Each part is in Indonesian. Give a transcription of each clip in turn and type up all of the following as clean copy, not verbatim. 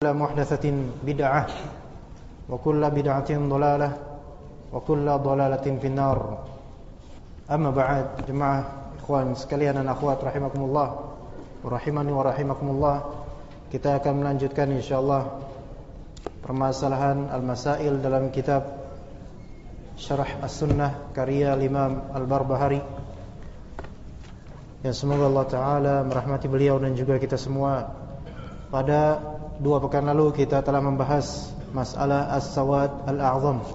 محدثة بدعة وكل بدعة ضلالة وكل ضلالة في النار. أما بعد, jemaah ikhwan sekalian dan akhwat rahimakumullah wa rahimani wa rahimakumullah, kita akan melanjutkan insyaallah permasalahan al-masail dalam kitab Syarah As-Sunnah karya Imam Al-Barbahari. Ya, semoga Allah Ta'ala merahmati beliau dan juga kita semua. Pada 2 pekan lalu kita telah membahas masalah As-Sawad Al-A'zam,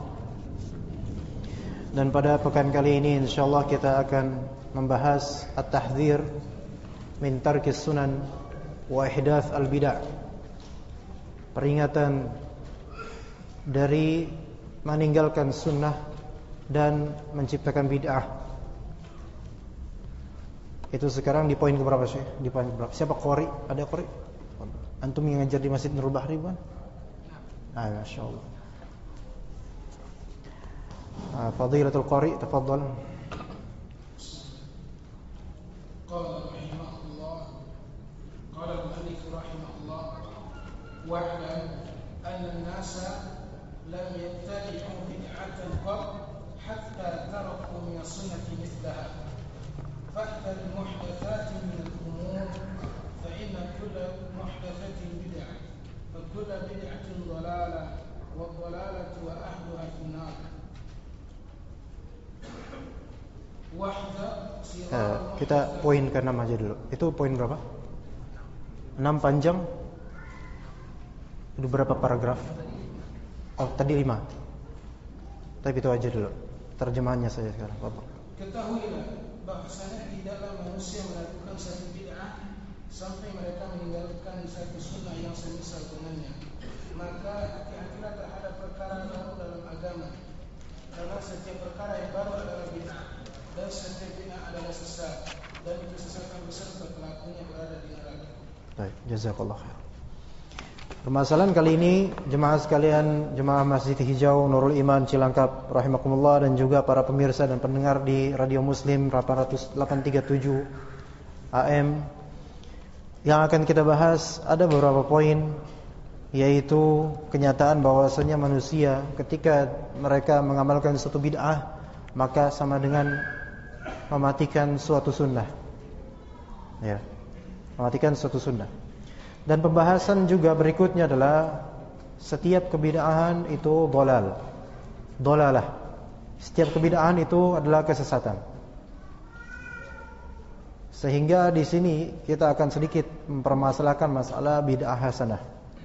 dan pada pekan kali ini insyaallah kita akan membahas At-Tahdhir min tarkis sunan wa ihdath al-bid'ah, peringatan dari meninggalkan sunnah dan menciptakan bid'ah. Itu sekarang di poin keberapa sih? Di poin berapa? Siapa qori? Ada qori? Antum yang ngajar di Masjid Nurul Bahri, bukan? Masyaallah. Fadilatul qari, tafadhal. Qala rahimahullah, qala al-mu'allif rahimahullah, wa'lam anna an-nasa lam yabtadi'u bid'atan qat hatta taraku min as-sunnati mithlaha. فاحذر المحدثات من الأمور فإن كل محدثة بدعة وكل بدعة ضلالة والضلالة وأهلها في النار. Kita poin ke-6 aja dulu. Itu poin berapa? 6 panjang. Itu berapa paragraf? Oh, tadi 5. Tapi itu aja dulu. Terjemahannya saja sekarang, Bapak. Ketahuilah bahwasanya tidaklah manusia melakukan satu bid'ah sampai mereka meninggalkan satu sunnah yang semisal dengannya. Maka hati-hatilah terhadap perkara baru dalam agama, karena setiap perkara yang baru adalah bid'ah, dan setiap bid'ah adalah sesat, dan kesesatan beserta pelakunya berada di neraka. Baik, jazakallah khair. Permasalahan kali ini, jemaah sekalian, jemaah Masjid Hijau Nurul Iman Cilangkap rahimakumullah, dan juga para pemirsa dan pendengar di Radio Muslim 837 AM, yang akan kita bahas ada beberapa poin, yaitu kenyataan bahwasanya manusia ketika mereka mengamalkan suatu bid'ah maka sama dengan mematikan suatu sunnah. Ya, mematikan suatu sunnah. Dan pembahasan juga berikutnya adalah setiap kebid'ahan itu dolalah. Setiap kebid'ahan itu adalah kesesatan. Sehingga di sini kita akan sedikit mempermasalahkan masalah bid'ah hasanah.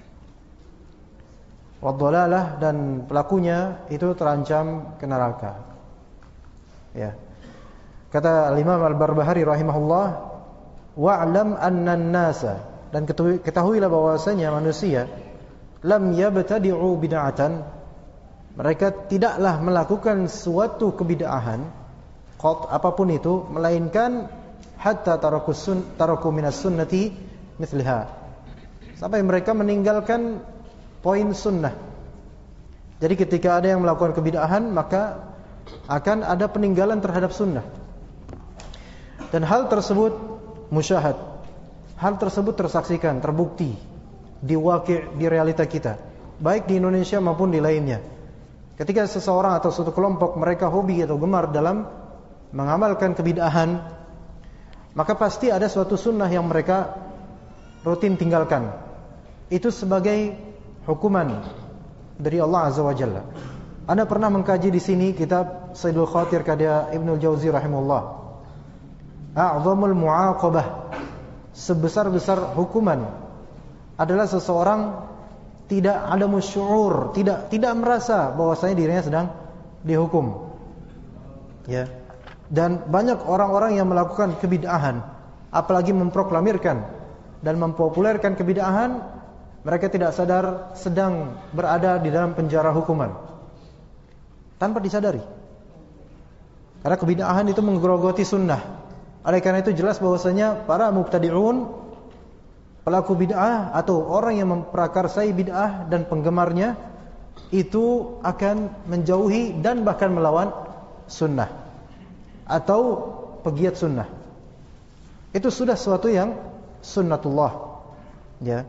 Wadolalah, dan pelakunya itu terancam ke neraka. Ya. Kata Imam Al-Barbahari rahimahullah, wa'lam anna an-nasa, dan ketahuilah bahwasanya manusia lam yabtadi'u bid'atan, mereka tidaklah melakukan suatu kebid'ahan apapun itu, melainkan hatta taraku minas sunnati mithliha, sampai mereka meninggalkan poin sunnah. Jadi ketika ada yang melakukan kebid'ahan maka akan ada peninggalan terhadap sunnah. Dan hal tersebut musyahad, hal tersebut tersaksikan, terbukti di waqi', di realita kita, baik di Indonesia maupun di lainnya. Ketika seseorang atau suatu kelompok mereka hobi atau gemar dalam mengamalkan kebid'ahan, maka pasti ada suatu sunnah yang mereka rutin tinggalkan. Itu sebagai hukuman dari Allah Azza wa Jalla. Anda pernah mengkaji di sini kitab Saidul Khatir karya Ibnu Jauzi rahimahullah, A'zamul Mu'aqabah, sebesar-besar hukuman adalah seseorang tidak ada musyuur, tidak merasa bahwasanya dirinya sedang dihukum. Ya. Dan banyak orang-orang yang melakukan kebid'ahan, apalagi memproklamirkan dan mempopulerkan kebid'ahan, mereka tidak sadar sedang berada di dalam penjara hukuman tanpa disadari. Karena kebid'ahan itu menggerogoti sunnah. Oleh karena itu jelas bahwasanya para mubtadi'un, pelaku bid'ah atau orang yang memprakarsai bid'ah dan penggemarnya, itu akan menjauhi dan bahkan melawan sunnah atau pegiat sunnah. Itu sudah suatu yang sunnatullah, ya.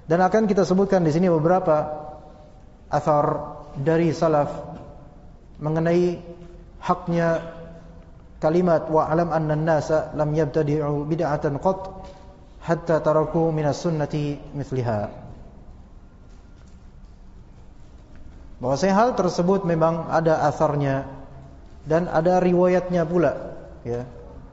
Dan akan kita sebutkan di sini beberapa athar dari salaf mengenai haknya kalimat wa alam anna an-nasa lam yabtadi'u bid'atan qat hatta taraku minas sunnati mithliha. Bahwasanya hal tersebut memang ada atharnya dan ada riwayatnya pula, ya.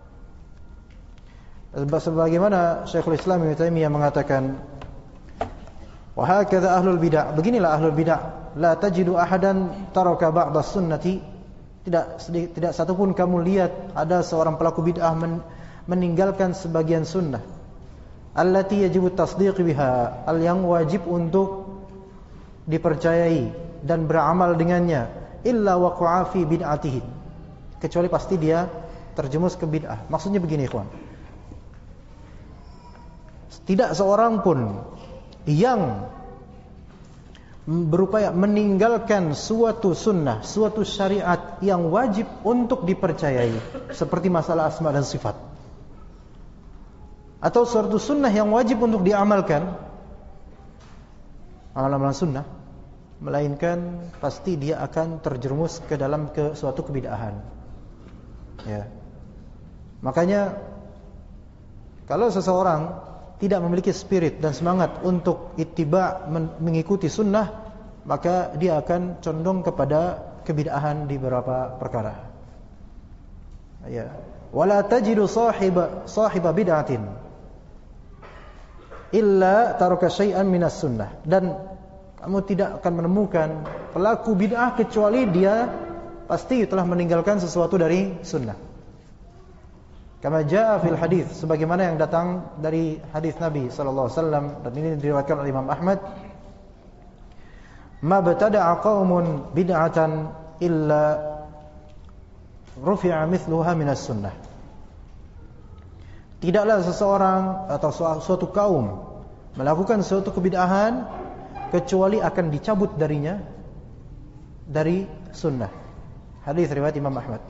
Sebagaimana Syekhul Islam Ibnu Taimiyah mengatakan, wa hakadha ahlul bid'ah, beginilah ahlul bid'ah, la tajidu ahadan taraka ba'da sunnati, tidak satupun kamu lihat ada seorang pelaku bid'ah meninggalkan sebagian sunnah, allati yajibu tasdiq biha, yang wajib untuk dipercayai dan beramal dengannya, illa waqa'a fi bid'atihi, kecuali pasti dia terjerumus ke bid'ah. Maksudnya begini, ikhwan, tidak seorang pun yang berupaya meninggalkan suatu sunnah, suatu syariat yang wajib untuk dipercayai, seperti masalah asma dan sifat, atau suatu sunnah yang wajib untuk diamalkan, amalan-amalan sunnah, melainkan pasti dia akan terjerumus ke dalam suatu kebid'ahan, ya. Makanya kalau seseorang tidak memiliki spirit dan semangat untuk ittiba, mengikuti sunnah, maka dia akan condong kepada kebid'ahan di beberapa perkara, ya. Wala tajidu sahiba bid'atin illa taraka syai'an minas sunnah, dan kamu tidak akan menemukan pelaku bid'ah kecuali dia pasti telah meninggalkan sesuatu dari sunnah. Kama jaa fil hadis, sebagaimana yang datang dari hadis Nabi sallallahu alaihi wasallam, dan ini diriwayatkan oleh Imam Ahmad, ma btada'a qaumun bid'atan illa rufi'a mithluha minas sunnah. Tidaklah seseorang atau suatu kaum melakukan suatu kebid'ahan kecuali akan dicabut darinya dari sunnah. Hadis riwayat Imam Ahmad,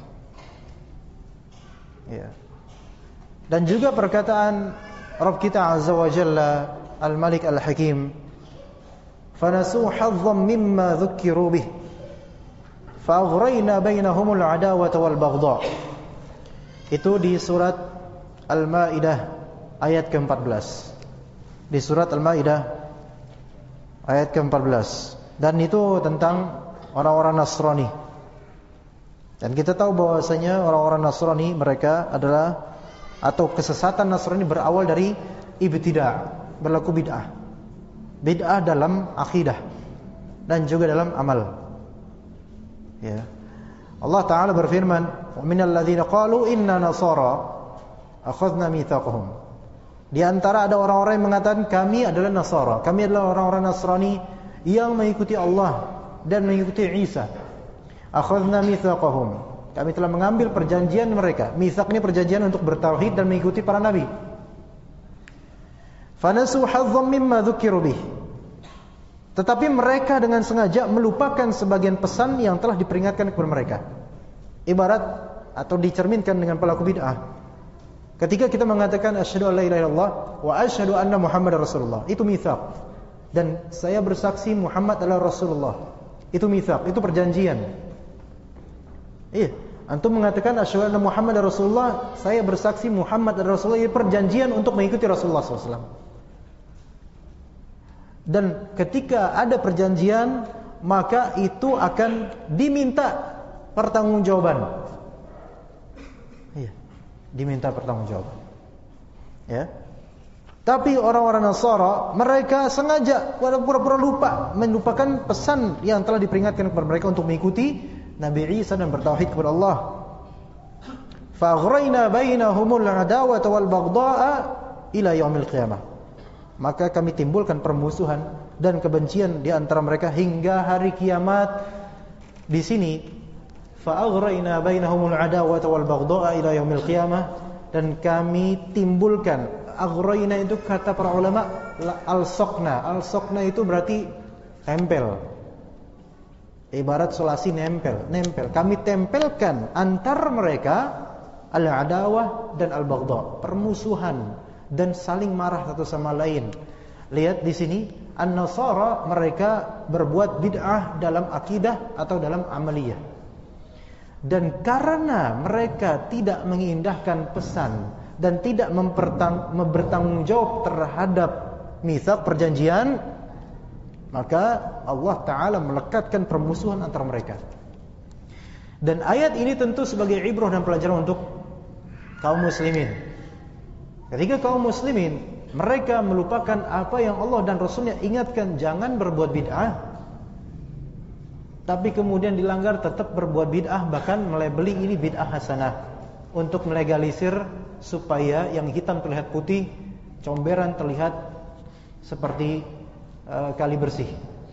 ya. Dan juga perkataan Rabb kita Azza wa Jalla Al-Malik Al-Hakim, fanasu hazzam mimma dhukkiru bih fa'aghrayna bainahumul adawata wal baghdha. Itu di surat Al-Maidah ayat ke-14. Di surat Al-Maidah ayat ke-14, dan itu tentang orang-orang Nasrani. Dan kita tahu bahwasanya orang-orang Nasrani mereka adalah, atau kesesatan Nasrani berawal dari ibtidah, berlaku bid'ah. Bid'ah dalam akidah dan juga dalam amal, ya. Allah Ta'ala berfirman, wa minal ladzina qalu inna nasara akhadna mitsaqahum. Di antara ada orang-orang yang mengatakan kami adalah Nasara, kami adalah orang-orang Nasrani yang mengikuti Allah dan mengikuti Isa. Akhadna mitsaqahum, kami telah mengambil perjanjian mereka. Mitsaq ini perjanjian untuk bertauhid dan mengikuti para nabi. Fanasu hazzam mimma dzukiru bih, tetapi mereka dengan sengaja melupakan sebagian pesan yang telah diperingatkan kepada mereka. Ibarat atau dicerminkan dengan pelaku bid'ah. Ketika kita mengatakan asyhadu an la ilaha illallah wa asyhadu anna Muhammadar Rasulullah, itu mitsaq. Dan saya bersaksi Muhammad adalah Rasulullah, itu mitsaq, itu perjanjian. Iya, antum mengatakan asyhadu anna Muhammadar Rasulullah, saya bersaksi Muhammad adalah Rasulullah, itu perjanjian untuk mengikuti Rasulullah SAW. Dan ketika ada perjanjian, maka itu akan diminta pertanggungjawaban. Iya, diminta pertanggungjawaban, ya. Tapi orang-orang Nasara, mereka sengaja pura-pura lupa, melupakan pesan yang telah diperingatkan kepada mereka untuk mengikuti Nabi Isa dan bertauhid kepada Allah. Faghrayna bainahumul adawata wal baghdha'a ila yaumil qiyamah. Maka kami timbulkan permusuhan dan kebencian di antara mereka hingga hari kiamat. Di sini faghrayna bainahumul adawata wal baghdha'a ila yaumil qiyamah, dan kami timbulkan. Aghrayna itu kata para ulama al-saqna. Al-saqna itu berarti tempel. Ibarat solasi nempel. Kami tempelkan antar mereka al-adawah dan al-baghdha, permusuhan dan saling marah satu sama lain. Lihat di sini An-Nasara mereka berbuat bid'ah dalam akidah atau dalam amaliyah. Dan karena mereka tidak mengindahkan pesan dan tidak bertanggung jawab terhadap mitsaq perjanjian, maka Allah Ta'ala melekatkan permusuhan antara mereka. Dan ayat ini tentu sebagai ibrah dan pelajaran untuk kaum muslimin. Ketika kaum muslimin mereka melupakan apa yang Allah dan Rasulnya ingatkan, jangan berbuat bid'ah, tapi kemudian dilanggar, tetap berbuat bid'ah, bahkan melabeli ini bid'ah hasanah untuk melegalisir supaya yang hitam terlihat putih, comberan terlihat seperti kali bersih.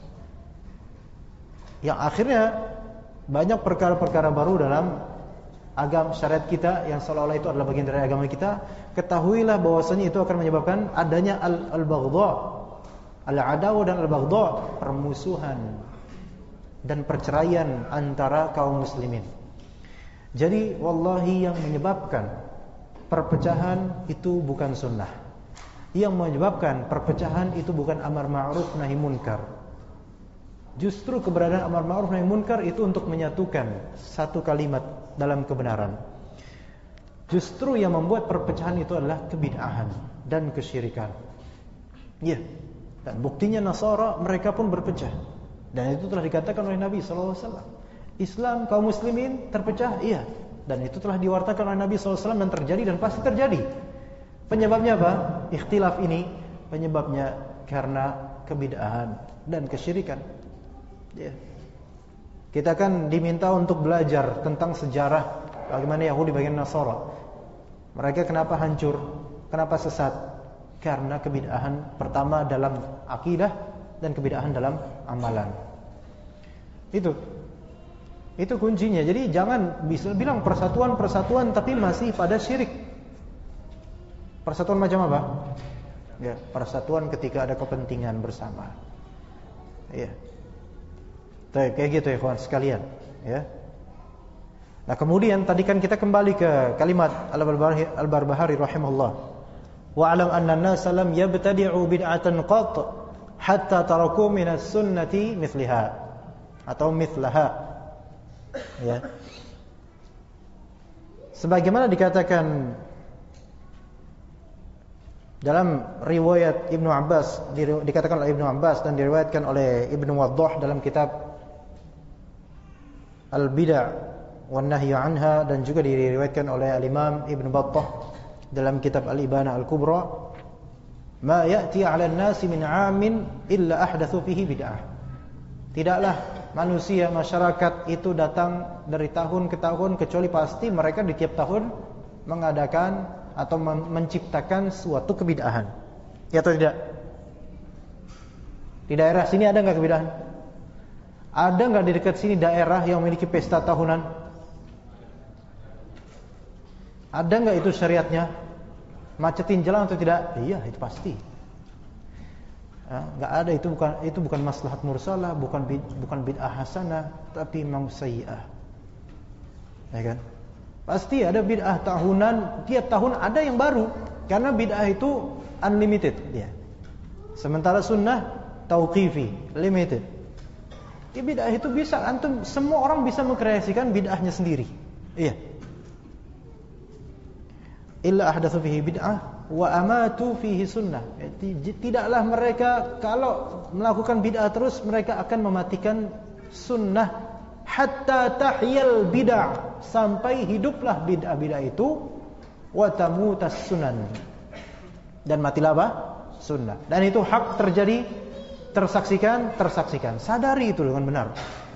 Yang akhirnya banyak perkara-perkara baru dalam agama syariat kita yang seolah-olah itu adalah bagian dari agama kita. Ketahuilah bahwasanya itu akan menyebabkan adanya al-baghdha, al-adawa dan al-baghdha, permusuhan dan perceraian antara kaum muslimin. Jadi wallahi yang menyebabkan perpecahan itu bukan sunnah. Yang menyebabkan perpecahan itu bukan amar ma'ruf nahi munkar. Justru keberadaan amar ma'ruf nahi munkar itu untuk menyatukan satu kalimat dalam kebenaran. Justru yang membuat perpecahan itu adalah kebid'ahan dan kesyirikan. Ya. Dan buktinya Nasara mereka pun berpecah. Dan itu telah dikatakan oleh Nabi sallallahu alaihi wasallam. Islam kaum muslimin terpecah, iya. Dan itu telah diwartakan oleh Nabi sallallahu alaihi wasallam dan terjadi dan pasti terjadi. Penyebabnya apa? Ikhtilaf ini penyebabnya karena kebid'ahan dan kesyirikan. Ya. Kita kan diminta untuk belajar tentang sejarah bagaimana Yahudi bagian Nasara. Mereka kenapa hancur? Kenapa sesat? Karena kebid'ahan pertama dalam akidah dan kebid'ahan dalam amalan. Itu kuncinya. Jadi jangan bisa bilang persatuan tapi masih pada syirik. Persatuan macam apa? Ya, persatuan ketika ada kepentingan bersama. Ya. Kayak gitu ya kawan sekalian, ya. Nah, kemudian tadi kan kita kembali ke kalimat Al-Barbahari rahimahullah. Wa alam anna an-nasa lam yabtadi'u bid'atan qat hatta taraku min as-sunnati mithliha atau mithlaha. Ya. Sebagaimana dikatakan dalam riwayat Ibnu Abbas, dikatakan oleh Ibnu Abbas dan diriwayatkan oleh Ibnu Waddah dalam kitab Al-Bid'ah wan Nahy 'anha, dan juga diriwayatkan oleh Al-Imam Ibnu Battah dalam kitab Al-Ibanah Al-Kubra, ma ya'ti 'ala an-nasi min 'amin illa ahdatsu fihi bid'ah. Tidaklah manusia, masyarakat itu datang dari tahun ke tahun kecuali pasti mereka di tiap tahun mengadakan atau menciptakan suatu kebid'ahan. Ya atau tidak? Di daerah sini ada enggak kebid'ahan? Ada enggak di dekat sini daerah yang memiliki pesta tahunan? Ada enggak itu syariatnya? Macetin jalan atau tidak? Iya, itu pasti. Enggak ada, itu bukan maslahat mursalah, bukan bid'ah hasanah, tapi memang sayyi'ah. Ya kan? Pasti ada bid'ah tahunan, tiap tahun ada yang baru, karena bid'ah itu unlimited dia. Sementara sunnah tauqifi, limited. Di bid'ah itu bisa antum, semua orang bisa mengkreasikan bid'ahnya sendiri. Iya. Illa ahdatsu fihi bid'ah wa amatu fihi sunnah. Tidaklah mereka kalau melakukan bid'ah terus mereka akan mematikan sunnah hatta tahyal bid'ah, sampai hiduplah bid'ah-bid'ah itu wa tamutas sunan, dan matilah apa? Sunnah. Dan itu hak terjadi, tersaksikan. Sadari itu dengan benar.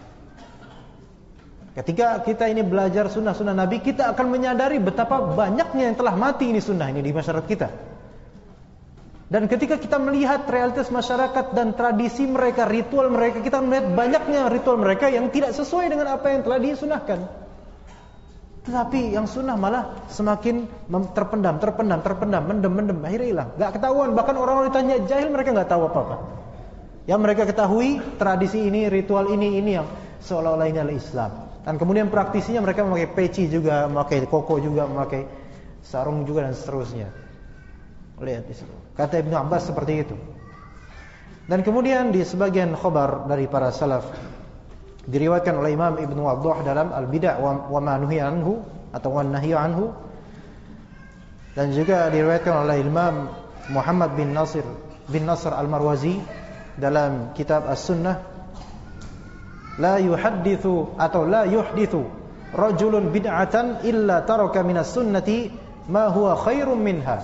Ketika kita ini belajar sunnah-sunnah Nabi, kita akan menyadari betapa banyaknya yang telah mati ini sunnah ini di masyarakat kita. Dan ketika kita melihat realitas masyarakat dan tradisi mereka, ritual mereka, kita melihat banyaknya ritual mereka yang tidak sesuai dengan apa yang telah disunahkan. Tetapi yang sunnah malah semakin terpendam, mendem, akhirnya hilang. Gak ketahuan, bahkan orang-orang ditanya jahil, mereka gak tahu apa-apa. Yang mereka ketahui tradisi ini, ritual ini yang seolah-olah ini adalah Islam. Dan kemudian praktisinya mereka memakai peci juga, memakai koko juga, memakai sarung juga dan seterusnya. Lihat di situ. Kata Ibnu Abbas seperti itu. Dan kemudian di sebagian khabar dari para salaf diriwayatkan oleh Imam Ibnu Waddah dalam Al-Bid'ah wa ma nuhiya anhu atau wan nahyu anhu, dan juga diriwayatkan oleh Imam Muhammad bin Nasr Al-Marwazi dalam kitab As-Sunnah, la yuhadditsu atau la yuhditsu rajulun bid'atan illa taraka minas sunnati ma huwa khairum minha.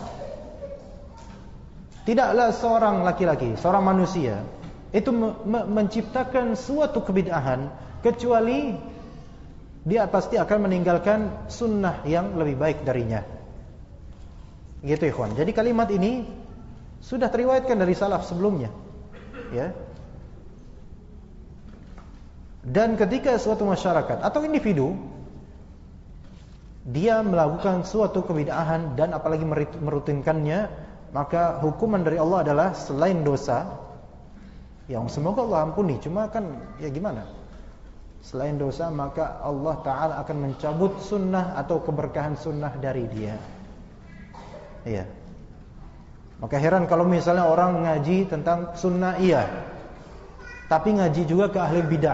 Tidaklah seorang laki-laki, seorang manusia itu menciptakan suatu kebid'ahan kecuali dia pasti akan meninggalkan sunnah yang lebih baik darinya. Gitu ikhwan. Jadi kalimat ini sudah teriwayatkan dari salaf sebelumnya, ya. Dan ketika suatu masyarakat atau individu dia melakukan suatu kebid'ahan dan apalagi merutinkannya, maka hukuman dari Allah adalah selain dosa yang semoga Allah ampuni, cuma kan ya gimana? Selain dosa, maka Allah Ta'ala akan mencabut sunnah atau keberkahan sunnah dari dia. Iya. Maka heran kalau misalnya orang ngaji tentang sunnah, iya, tapi ngaji juga ke ahli bid'ah.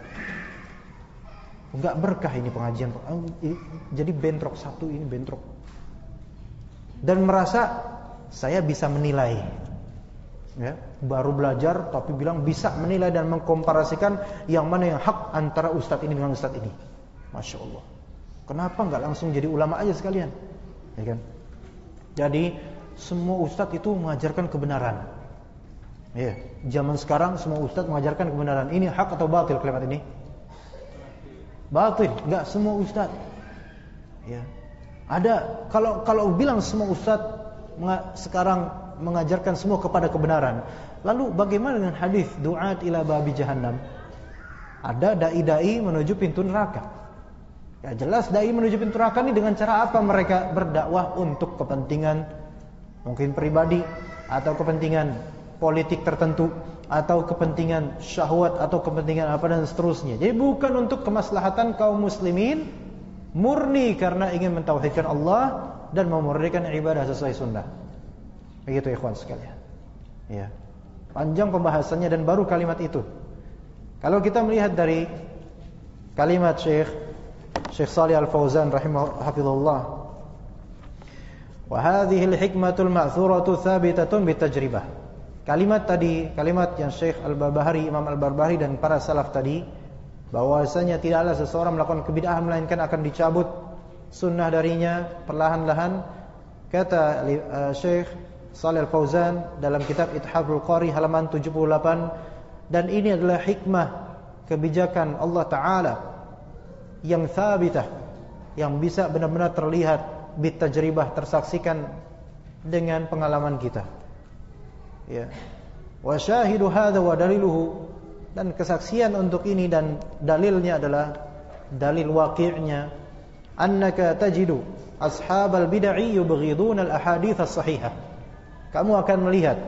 Enggak berkah ini pengajian, jadi bentrok satu ini bentrok. Dan merasa saya bisa menilai, ya, baru belajar tapi bilang bisa menilai dan mengkomparasikan yang mana yang hak antara ustadz ini dengan ustadz ini. Masya Allah. Kenapa enggak langsung jadi ulama aja sekalian, ya kan? Jadi semua ustadz itu mengajarkan kebenaran. Ya, zaman sekarang semua ustadz mengajarkan kebenaran. Ini hak atau batil kalimat ini? Batil. Enggak semua ustadz. Ya. Ada kalau bilang semua ustadz sekarang mengajarkan semua kepada kebenaran, lalu bagaimana dengan hadis du'at ila babi jahannam? Ada dai-dai menuju pintu neraka. Ya jelas dai menuju pintu neraka ini dengan cara apa mereka berdakwah? Untuk kepentingan mungkin pribadi atau kepentingan politik tertentu atau kepentingan syahwat atau kepentingan apa dan seterusnya. Jadi bukan untuk kemaslahatan kaum muslimin, murni karena ingin mentauhidkan Allah dan memurnikan ibadah sesuai sunnah. Begitu ikhwan sekalian. Ya. Panjang pembahasannya dan baru kalimat itu. Kalau kita melihat dari kalimat Syekh Shalih Al-Fauzan rahimahullah, wa hadhihi al-hikmatul ma'thuratu thabitatun bitajribah. Kalimat tadi, kalimat yang Syekh Al-Barbahari, Imam Al-Barbahari dan para salaf tadi, bahwasanya tidaklah seseorang melakukan kebid'ahan melainkan akan dicabut sunnah darinya perlahan-lahan. Kata Syekh Shalih Al-Fauzan dalam kitab Ithaful Qari halaman 78, dan ini adalah hikmah kebijakan Allah Ta'ala yang thabitah, yang bisa benar-benar terlihat bitajribah, tersaksikan dengan pengalaman kita. Ya. Wa syahidu hadza wa daliluhu, dan kesaksian untuk ini dan dalilnya adalah dalil waqi'nya, annaka tajidu ashabal bid'ah yubghiduna al-ahadits as-sahihah. Kamu akan melihat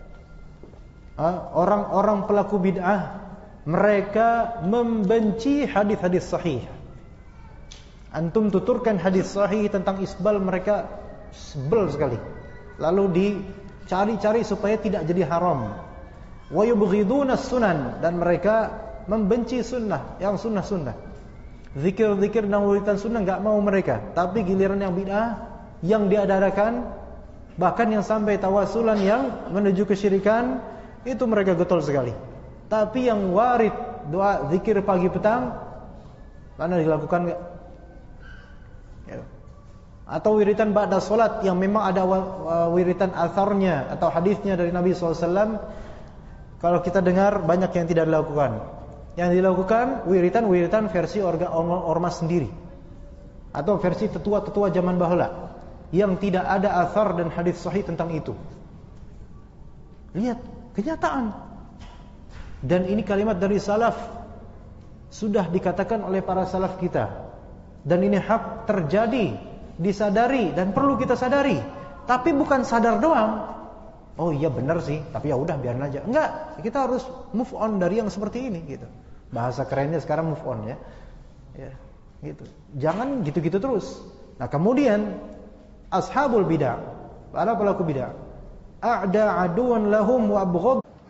orang-orang pelaku bid'ah, mereka membenci hadis-hadis sahih. Antum tuturkan hadis sahih tentang isbal, mereka sebel sekali. Lalu dicari-cari supaya tidak jadi haram. Wa yubghiduna as-sunan, dan mereka membenci sunnah, yang sunnah-sunnah. Zikir-zikir dan wiridan sunnah enggak mau mereka, tapi giliran yang bid'ah yang diadakan, bahkan yang sampai tawasulan yang menuju kesyirikan, itu mereka getol sekali. Tapi yang warid doa zikir pagi petang, mana dilakukan enggak? Ya. Atau wiridan ba'da salat yang memang ada wiridan atharnya atau hadisnya dari Nabi SAW, kalau kita dengar banyak yang tidak dilakukan. Yang dilakukan wiridan versi ormas sendiri, atau versi tetua-tetua zaman bahula, yang tidak ada athar dan hadis sahih tentang itu. Lihat kenyataan. Dan ini kalimat dari salaf, sudah dikatakan oleh para salaf kita. Dan ini hak terjadi, disadari dan perlu kita sadari. Tapi bukan sadar doang. Oh iya benar sih, tapi ya udah biarin aja. Enggak, kita harus move on dari yang seperti ini gitu. Bahasa kerennya sekarang move on ya. Ya, gitu. Jangan gitu-gitu terus. Nah, kemudian ashabul bid'ah, para pelaku bid'ah, a'da aduan lahum wa abghad,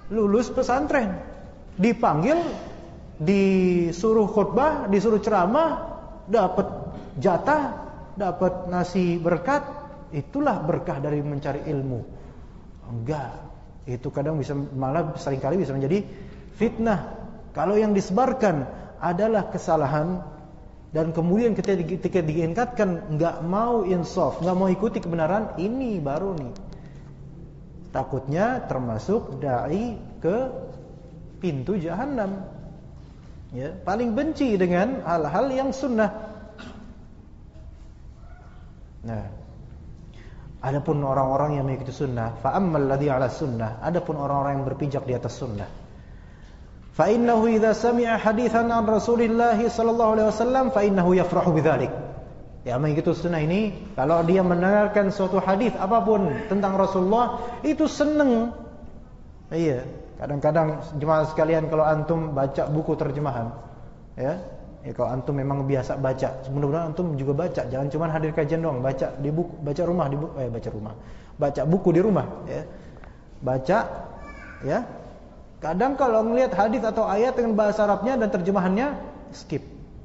lulus pesantren, dipanggil, disuruh khutbah, disuruh ceramah, dapat jatah, dapat nasi berkat. Itulah berkah dari mencari ilmu. Enggak, itu kadang bisa, malah seringkali bisa menjadi fitnah. Kalau yang disebarkan adalah kesalahan, dan kemudian ketika diingatkan enggak mau insaf, enggak mau ikuti kebenaran, ini baru nih takutnya termasuk dai ke pintu jahanam. Ya, paling benci dengan hal-hal yang sunnah. Nah, adapun orang-orang yang mengikuti sunnah, fa ammal ladzi 'ala sunnah, adapun orang-orang yang berpijak di atas sunnah, fa innahu idza sami'a haditsan an Rasulillah sallallahu alaihi wasallam fa innahu yafrahu bidzalik. Ya, mengikuti sunnah ini, kalau dia mendengarkan suatu hadis apapun tentang Rasulullah, itu seneng. Iya, kadang-kadang jemaah sekalian, kalau antum baca buku terjemahan, ya kalau antum memang biasa baca, mudah-mudahan antum juga baca, jangan cuma hadir kajian doang, baca di buku, baca buku di rumah, ya. Baca, ya. Kadang kalau ngelihat hadis atau ayat dengan bahasa Arabnya dan terjemahannya, skip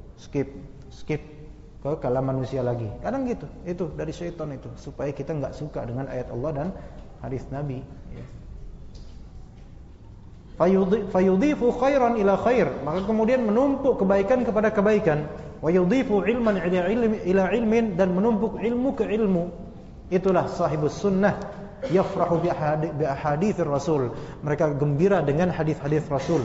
ke kalam manusia lagi. Kadang gitu. Itu dari syaitan itu, supaya kita enggak suka dengan ayat Allah dan hadis Nabi, ya. Fayudhifu khairan ila khair, maka kemudian menumpuk kebaikan kepada kebaikan. Wa yudhifu ilman ila ilmin, dan menumpuk ilmu ke ilmu. Itulah sahibus sunnah. Yafrahu bi ahaditsir Rasul, mereka gembira dengan hadis-hadis Rasul.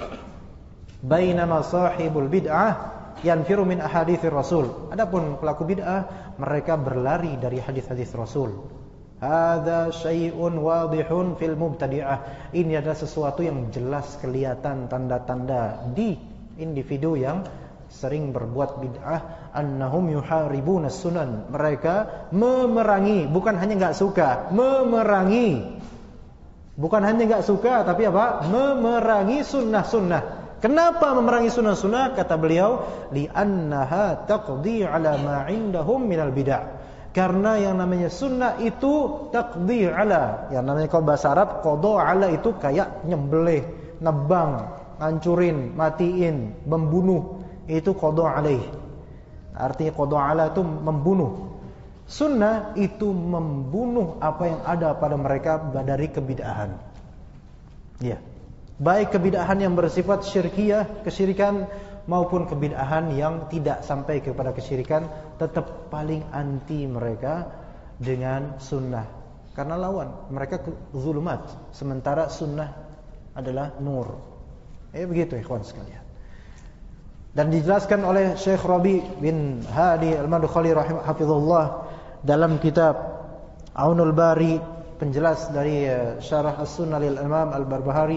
Bainama sahibul bid'ah yanfiru min ahaditsir Rasul, adapun pelaku bid'ah mereka berlari dari hadis-hadis Rasul. Hadza syai'un wadihun fil mubtadi'ah, ini adalah sesuatu yang jelas kelihatan tanda-tanda di individu yang sering berbuat bid'ah. Annahum yuharibuna sunan, mereka memerangi, bukan hanya enggak suka, memerangi. Bukan hanya enggak suka, tapi apa? Memerangi sunnah-sunnah. Kenapa memerangi sunnah-sunnah? Kata beliau, li'annaha taqdi 'ala ma 'indahum minal bid'ah. Karena yang namanya sunnah itu taqdi 'ala, yang namanya kalau bahasa Arab qada 'ala itu kayak nyembelih, nebang, ngancurin, matiin, membunuh. Itu qada 'alaih. Artinya qada 'ala itu membunuh. Sunnah itu membunuh apa yang ada pada mereka dari kebid'ahan. Ya. Baik kebid'ahan yang bersifat syirkiyah, kesyirikan, maupun kebid'ahan yang tidak sampai kepada kesyirikan, tetap paling anti mereka dengan sunnah. Karena lawan, mereka zulumat, sementara sunnah adalah nur. Begitu ikhwan sekalian. Dan dijelaskan oleh Syekh Rabi bin Hadi Al-Madkhali rahimahullah dalam kitab Aunul Bari, penjelas dari Syarah As-Sunnah lil Imam Al-Barbahari.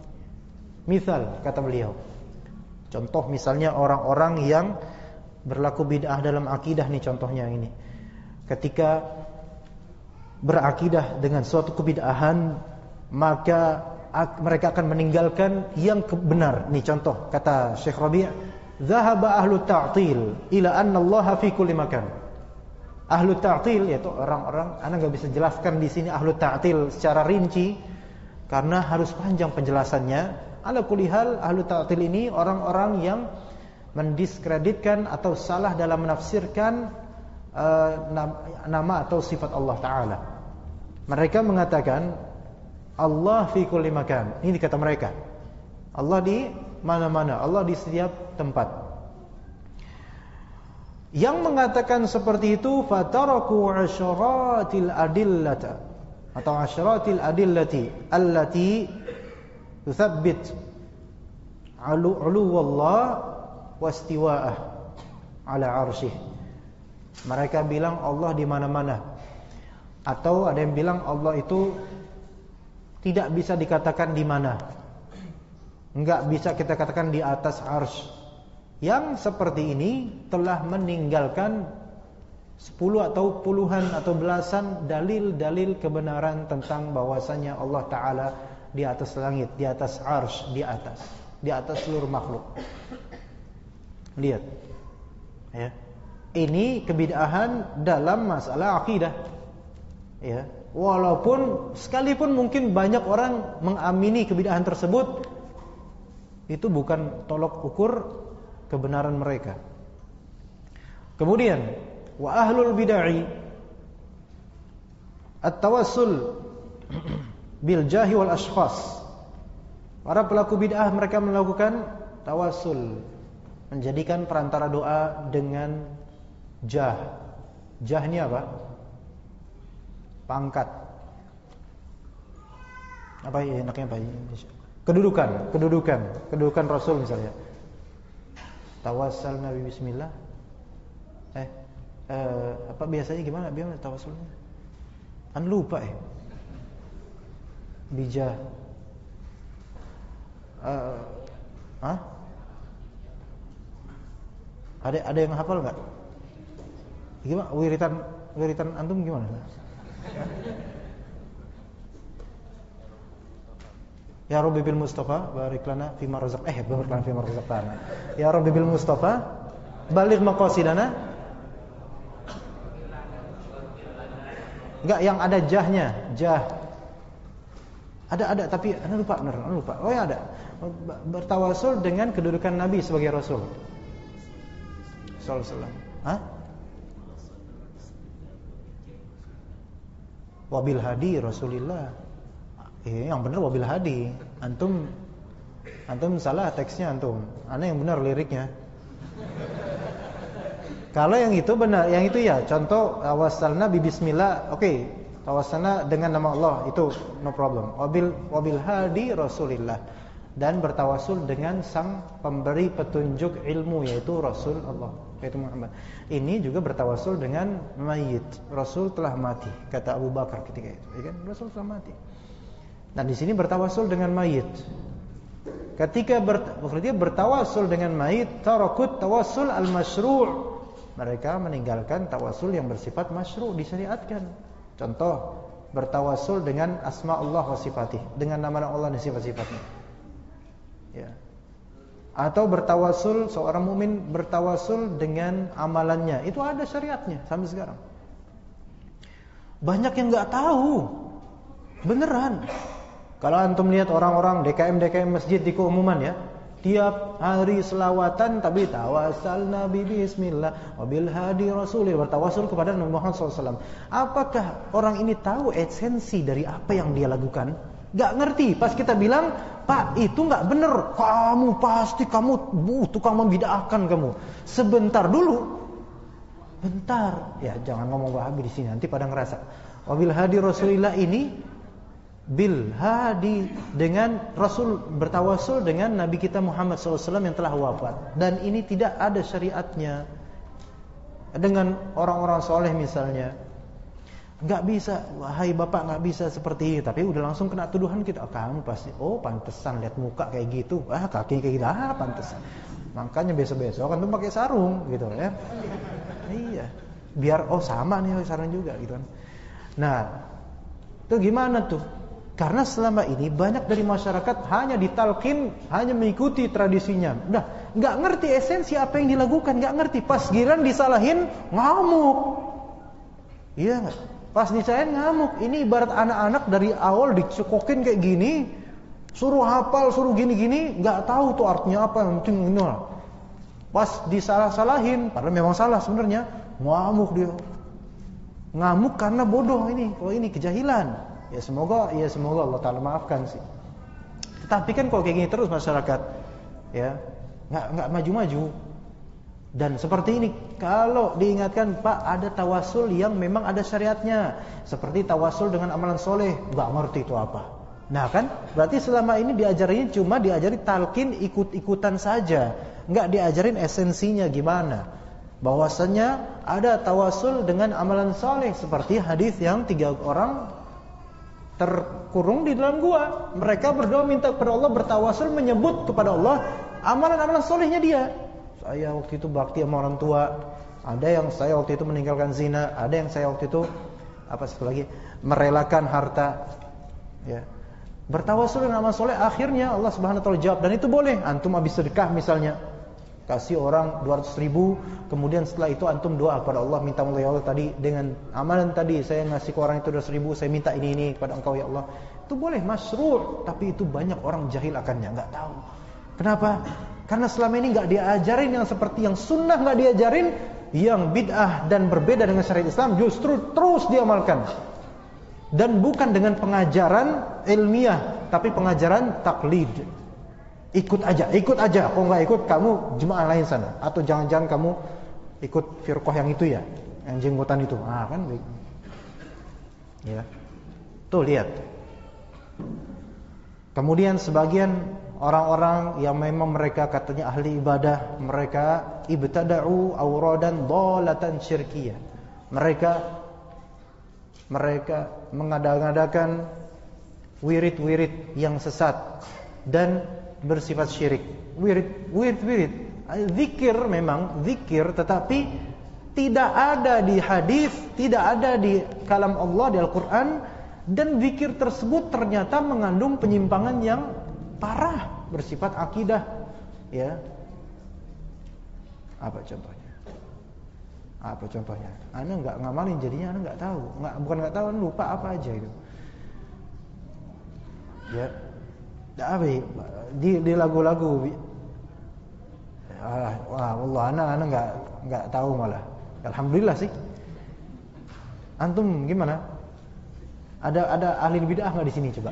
Misal, kata beliau, contoh misalnya orang-orang yang berlaku bid'ah dalam akidah nih, contohnya ini. Ketika berakidah dengan suatu kebid'ahan, maka mereka akan meninggalkan yang benar. Nih contoh, kata Syekh Rabi', Zahaba ahlu ta'til ila anna Allah fi kulli makan. Ahlu ta'til yaitu orang-orang, ana enggak bisa jelaskan di sini ahlu ta'til secara rinci karena harus panjang penjelasannya. Ala kulli hal, ahlu ta'til ini orang-orang yang mendiskreditkan atau salah dalam menafsirkan nama atau sifat Allah Ta'ala. Mereka mengatakan Allah fi kulli makan. Ini kata mereka. Allah di mana-mana, Allah di setiap tempat. Yang mengatakan seperti itu, fataraku asyaratil adillata atau asyaratil adillati allati tuthabbit uluwallah wastiwa'ah ala arsyih. Mereka bilang Allah di mana-mana, atau ada yang bilang Allah itu tidak bisa dikatakan di mana, enggak bisa kita katakan di atas arsy. Yang seperti ini telah meninggalkan 10 atau puluhan atau belasan dalil-dalil kebenaran tentang bahwasanya Allah Ta'ala di atas langit, di atas arsy, di atas seluruh makhluk. Lihat, ya. Ini kebid'ahan dalam masalah akidah, ya. Walaupun sekalipun mungkin banyak orang mengamini kebid'ahan tersebut, itu bukan tolok ukur kebenaran mereka. Kemudian wa ahlul bid'ah at-tawassul bil jahi wal ashkhas. Para pelaku bid'ah mereka melakukan tawassul, menjadikan perantara doa dengan jah. Jah ini apa? Pangkat. Apa ya enaknya apa? Kedudukan Rasul misalnya. Tawassal Nabi bismillah. Apa biasanya gimana tawassulnya? Lupa bijah. Ada yang hafal enggak? Gimana wiritan antum gimana? Ya Rabbi bil Mustafa barik lana fima razaqtana. Ya Rabbi bil Mustafa baligh maqasidana. Enggak, yang ada jahnya, jah. Ada tapi ana lupa. Oh ya ada. Bertawasul dengan kedudukan Nabi sebagai Rasul. Sallallahu alaihi wasallam. Wabil hadi Rasulillah. Yang benar wabil hadi. Antum salah teksnya antum. Ana yang benar liriknya. Kalau yang itu benar, yang itu ya. Contoh tawassalna bi bismillah. Oke, tawassalna dengan nama Allah, itu no problem. Wabil hadi Rasulillah. Dan bertawasul dengan sang pemberi petunjuk ilmu, yaitu Rasul Allah, yaitu Muhammad. Ini juga bertawasul dengan mayit. Rasul telah mati, kata Abu Bakar ketika itu, ya kan? Rasul telah mati. Dan di sini bertawasul dengan mayit. Ketika bertawasul dengan mayit, tarakut tawassul al-masyru'. Mereka meninggalkan tawasul yang bersifat masyru', disyariatkan. Contoh, bertawasul dengan asma Allah wa sifatih, dengan nama Allah dan sifat-sifatnya. Ya. Atau bertawasul, seorang mukmin bertawasul dengan amalannya. Itu ada syariatnya sampai sekarang. Banyak yang enggak tahu. Beneran. Kalau antum lihat orang-orang DKM masjid di keumuman ya, tiap hari selawatan tapi tawassal Nabi bismillah wabil hadi Rasulillah, bertawasul kepada Nabi Muhammad SAW. Apakah orang ini tahu esensi dari apa yang dia lakukan? Gak ngerti. Pas kita bilang, Pak itu gak bener, kamu pasti tukang membid'ahkan kamu. Sebentar dulu. Bentar. Ya jangan ngomong Wahabi di sini, nanti pada ngerasa. Wabil hadi Rasulillah ini bil hadi, dengan Rasul bertawasul dengan Nabi kita Muhammad SAW yang telah wafat. Dan ini tidak ada syariatnya. Dengan orang-orang soleh misalnya, nggak bisa, wahai bapak nggak bisa seperti ini. Tapi udah langsung kena tuduhan kita, kamu pasti, pantesan lihat muka kayak gitu, kaki kayak gitu, pantesan. Makanya besok-besok kan tuh pakai sarung gitu ya. Iya, biar sama nih sarung juga gitu kan. Nah, itu gimana tuh? Karena selama ini banyak dari masyarakat hanya ditalkin, hanya mengikuti tradisinya. Udah nggak ngerti esensi apa yang dilakukan, nggak ngerti. Pas giran disalahin ngamuk, iya nggak? Pas disalahin ngamuk. Ini ibarat anak-anak dari awal dicekokin kayak gini, suruh hafal, suruh gini-gini, nggak tahu tuh artinya apa. Yang penting ini lah. Pas disalah-salahin, padahal memang salah sebenarnya, ngamuk dia. Ngamuk karena bodoh ini, ini kejahilan. Ya semoga Allah Ta'ala maafkan sih. Tetapi kan kalau kayak gini terus masyarakat, ya nggak maju-maju. Dan seperti ini, kalau diingatkan, Pak ada tawasul yang memang ada syariatnya, seperti tawasul dengan amalan soleh, nggak ngerti itu apa. Nah kan, berarti selama ini diajarin cuma diajari talqin ikut-ikutan saja, nggak diajarin esensinya gimana. Bahwasanya ada tawasul dengan amalan soleh, seperti hadis yang 3 orang terkurung di dalam gua. Mereka berdoa minta kepada Allah, bertawasul menyebut kepada Allah amalan-amalan solehnya dia. Saya waktu itu bakti sama orang tua. Ada yang saya waktu itu meninggalkan zina. Ada yang saya waktu itu merelakan harta. Ya. Bertawasul dengan amal soleh, akhirnya Allah Subhanahu wa taala jawab. Dan itu boleh. Antum habis sedekah misalnya, Kasih orang 200.000, kemudian setelah itu antum doa kepada Allah, minta Allah, ya Allah tadi dengan amalan tadi saya ngasih ke orang itu 200.000, saya minta ini kepada engkau ya Allah. Itu boleh masyru', tapi itu banyak orang jahil akannya, enggak tahu. Kenapa? Karena selama ini enggak diajarin yang seperti yang sunnah, enggak diajarin yang bid'ah dan berbeda dengan syariat Islam justru terus diamalkan. Dan bukan dengan pengajaran ilmiah, tapi pengajaran taklid. Ikut aja. Kalau nggak ikut kamu jemaah lain sana, atau jangan-jangan kamu ikut firqah yang itu ya, yang jenggotan itu. Kan ya. Tuh lihat. Kemudian sebagian orang-orang yang memang mereka katanya ahli ibadah, mereka ibtada'u awradan dhalatan syirkiyah. Mereka mengada-ngadakan wirid-wirid yang sesat dan bersifat syirik. Wirid. Zikir memang zikir, tetapi tidak ada di hadis, tidak ada di kalam Allah, di Al-Quran. Dan zikir tersebut ternyata mengandung penyimpangan yang parah, bersifat akidah. Ya. Apa contohnya? Anda nggak ngamalin, jadinya Anda nggak tahu. Bukan nggak tahu, Anda lupa apa aja itu. Ya. Di lagu-lagu. Allah, Anda nggak tahu malah. Alhamdulillah sih. Antum gimana? Ada ahli bid'ah nggak di sini coba?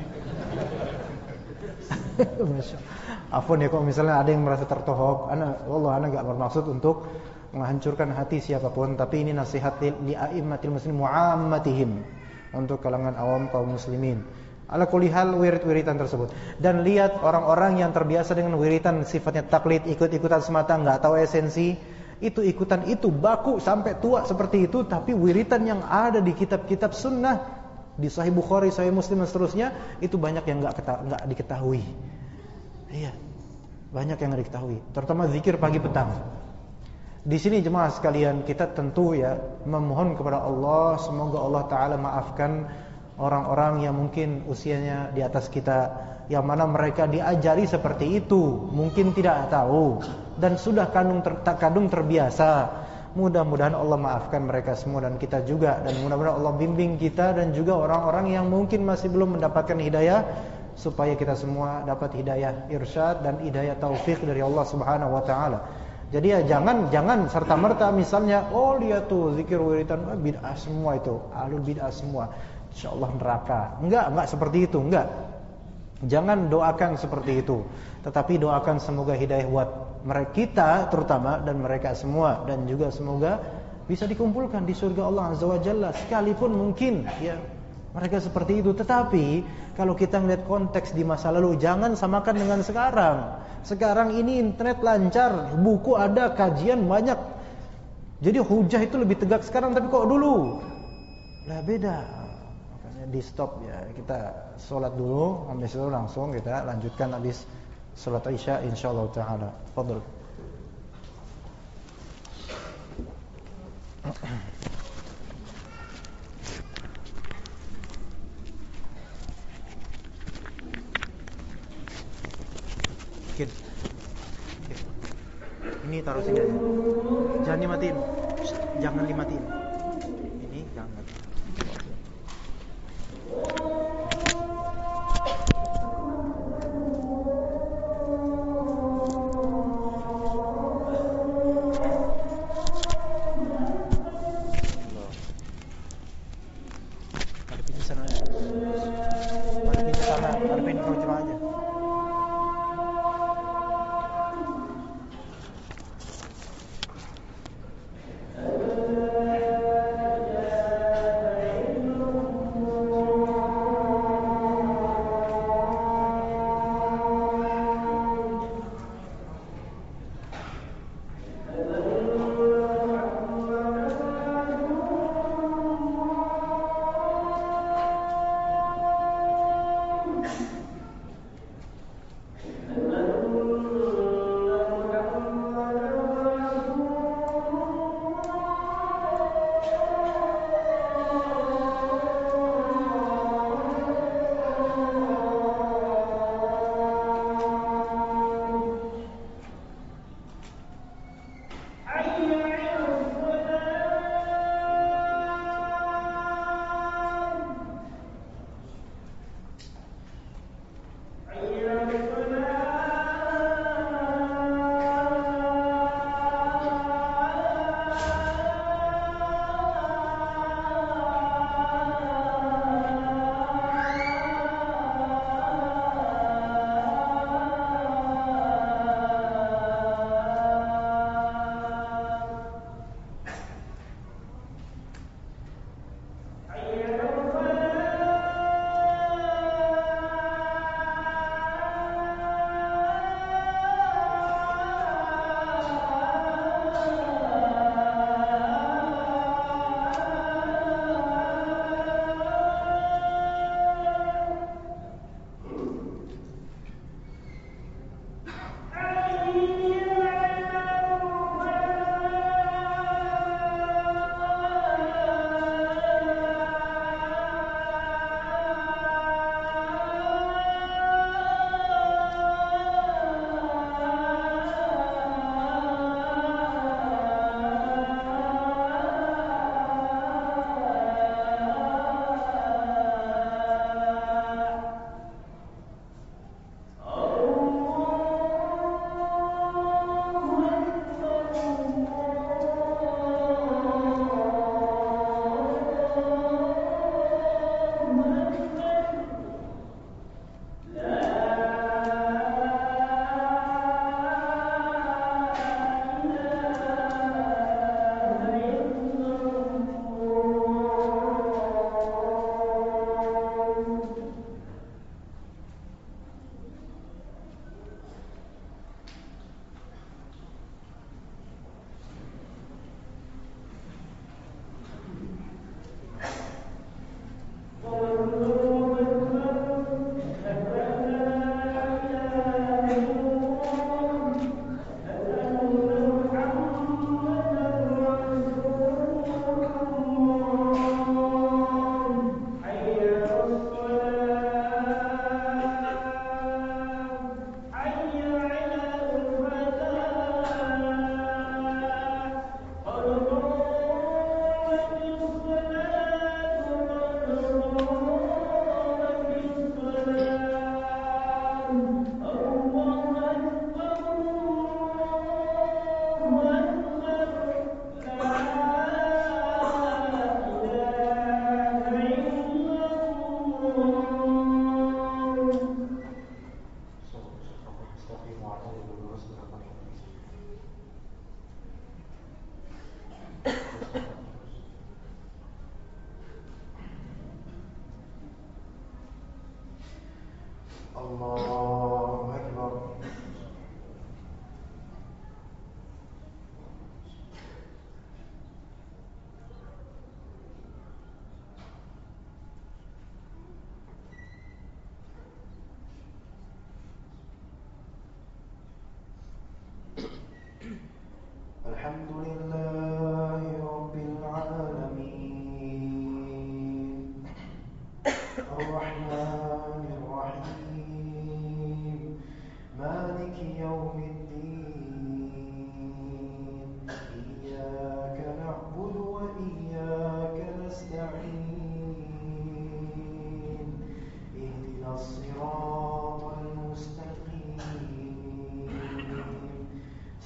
Afwan ya, kalau misalnya ada yang merasa tertohok, Anda nggak bermaksud untuk menghancurkan hati siapapun, tapi ini nasihat li a'immatil muslimin mu'ammatihim, untuk kalangan awam kaum muslimin. Ala kulli hal wirid-wiridan tersebut. Dan lihat orang-orang yang terbiasa dengan wiridan sifatnya taklid, ikut-ikutan semata, enggak tahu esensi, itu ikutan itu baku sampai tua seperti itu, tapi wiridan yang ada di kitab-kitab sunnah, di Sahih Bukhari, Sahih Muslim dan seterusnya, itu banyak yang enggak diketahui. Iya. Banyak yang enggak diketahui, terutama zikir pagi petang. Di sini jemaah sekalian, kita tentu ya memohon kepada Allah, semoga Allah Ta'ala maafkan orang-orang yang mungkin usianya di atas kita, yang mana mereka diajari seperti itu, mungkin tidak tahu dan sudah kadung terbiasa. Mudah-mudahan Allah maafkan mereka semua dan kita juga, dan mudah-mudahan Allah bimbing kita dan juga orang-orang yang mungkin masih belum mendapatkan hidayah, supaya kita semua dapat hidayah irsyad dan hidayah taufik dari Allah Subhanahu wa taala. Jadi ya jangan serta-merta misalnya, oh lihat tuh zikir wiridan bid'ah semua itu, ahlul bid'ah semua, insyaallah neraka. Enggak seperti itu, enggak. Jangan doakan seperti itu. Tetapi doakan semoga hidayah buat mereka kita terutama dan mereka semua, dan juga semoga bisa dikumpulkan di surga Allah Azza wa Jalla, sekalipun mungkin ya mereka seperti itu. Tetapi kalau kita melihat konteks di masa lalu, jangan samakan dengan sekarang. Sekarang ini internet lancar, buku ada, kajian banyak. Jadi hujah itu lebih tegak sekarang, tapi kok dulu lah beda. Makanya di stop ya, kita sholat dulu, habis itu langsung kita lanjutkan habis sholat Isya insyaallah taala. Fadhil. Ini taruh sini aja. Jangan dimatiin. Jangan dimatiin. Ini jangan. Hadapin sana aja. Hadapin sana, hadapin cuma aja.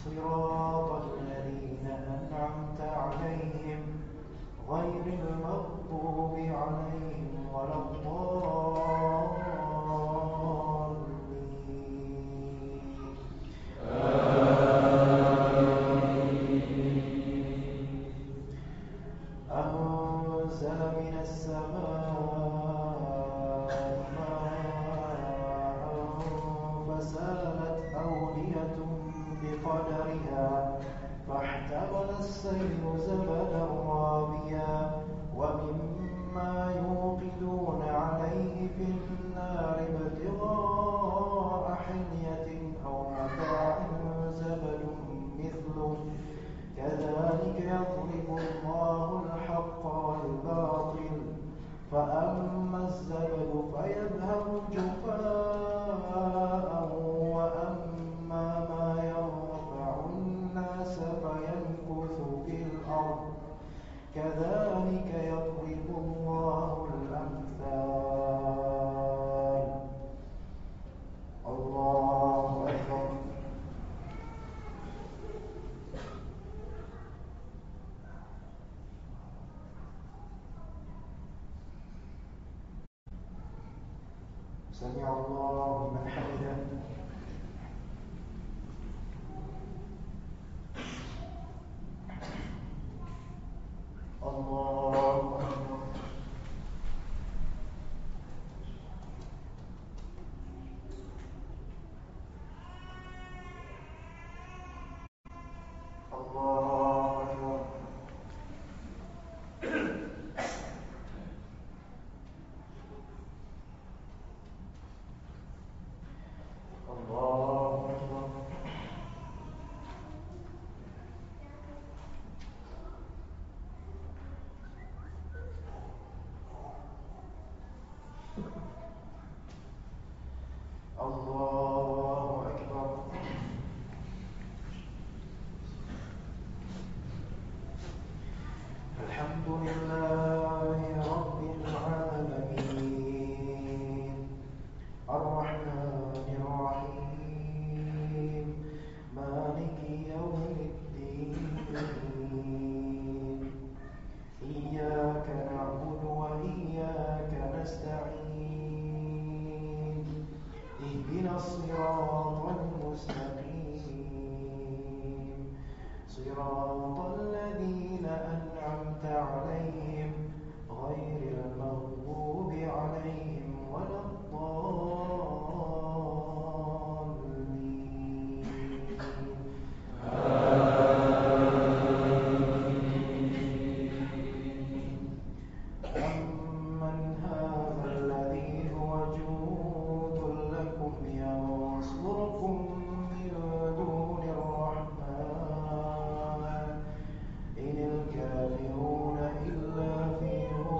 صراط الذين أنعمت عليهم غير المغضوب عليهم ولا الضالين. أنزل من السماء ماء فسالت أودية بقدرها فاحتمل السيل زبدا رابيا ومما يوقدون عليه في النار ابتغاء حلية أو متاع زبد مثله كذلك يضرب الله الحق والباطل فأما الزبد فيذهب جفاء وأما ما ينفع الناس فيمكث في الأرض كذلك يضرب الله الأمثال. الله أكبر. سمع الله لمن حمده. الله أكبر. الله أكبر. الله أكبر. الله أكبر. الحمد لله رب العالمين الرحمن الرحيم مالك يوم الدين إياك نعبد وإياك نستعين اهدنا الصراط المستقيم صراط الذين أنعمت عليهم غير المغضوب عليهم ولا الضالين. أمن هذا الذي هو جند لكم ينصركم من دون الرحمن إن الكافرون إلا في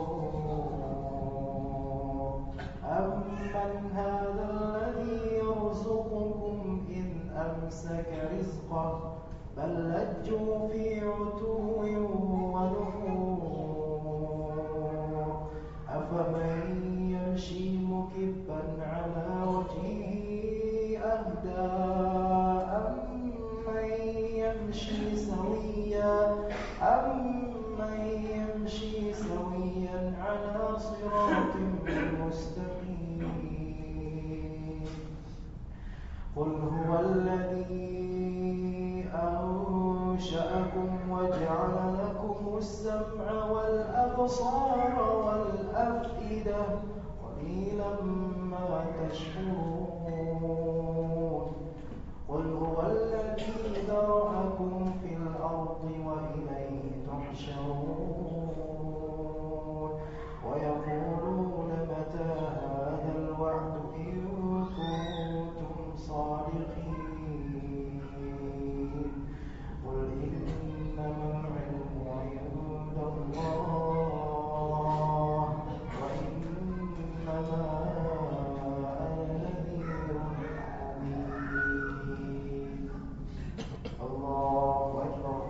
غرور. أمن هذا الذي يرزقكم إن أمسك رزقه بل لجوا في عتو ونفور. أفمن يمشي مكبا على وجهه أهدى أمن يمشي سويا على صراط مستقيم. قل هو الذي أنشأكم وجعل لكم السمع والأبصار والأفئدة قليلا ما تشكرون. قل هو الذي ذرأكم في الأرض وإليه تحشرون. ويقولون متى هذا الوعد إن كنتم صادقين. قل إنما العلم عند الله وإنما أنا نذير مبين. الله أكبر.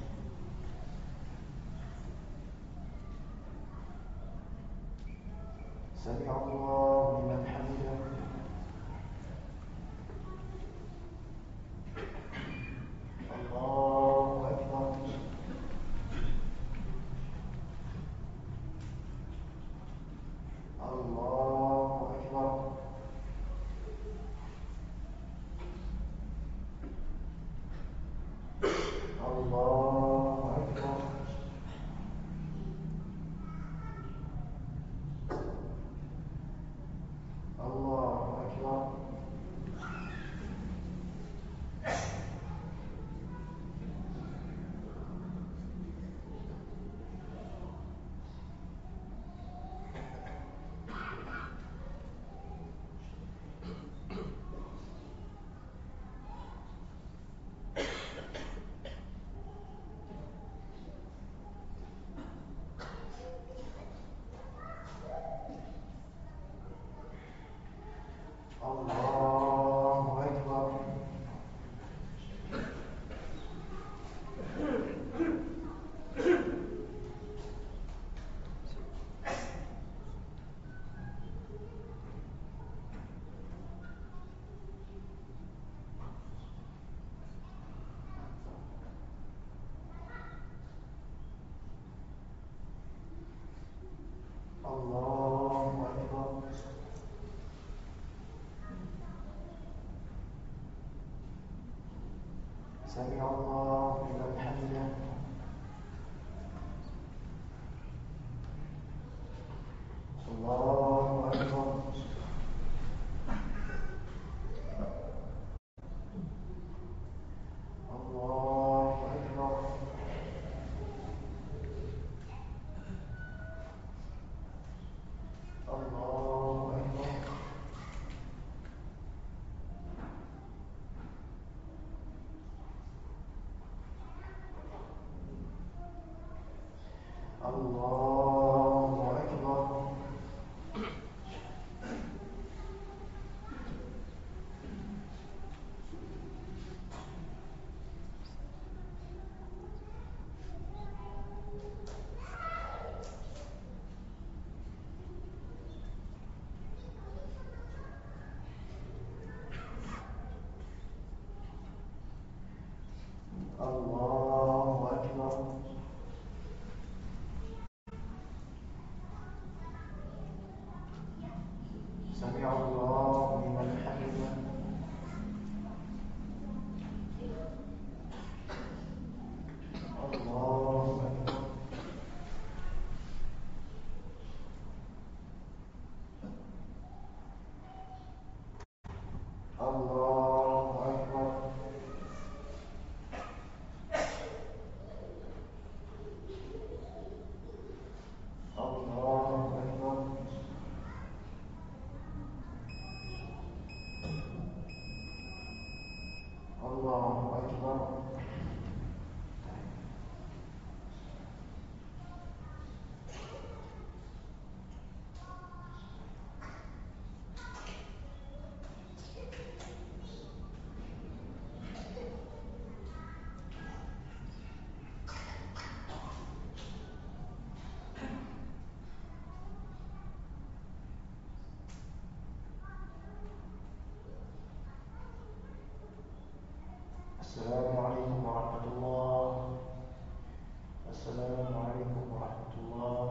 سمع الله لمن حمده. الله أكبر. الله أكبر. الله أكبر. الله أكبر. سمع الله لمن حمده. الله أكبر. الله أكبر. الله أكبر. الله أكبر. الله أكبر. سمع الله لمن حمده. الله أكبر. الله أكبر. الله أكبر. الله أكبر. السلام عليكم ورحمة الله. السلام عليكم ورحمة الله.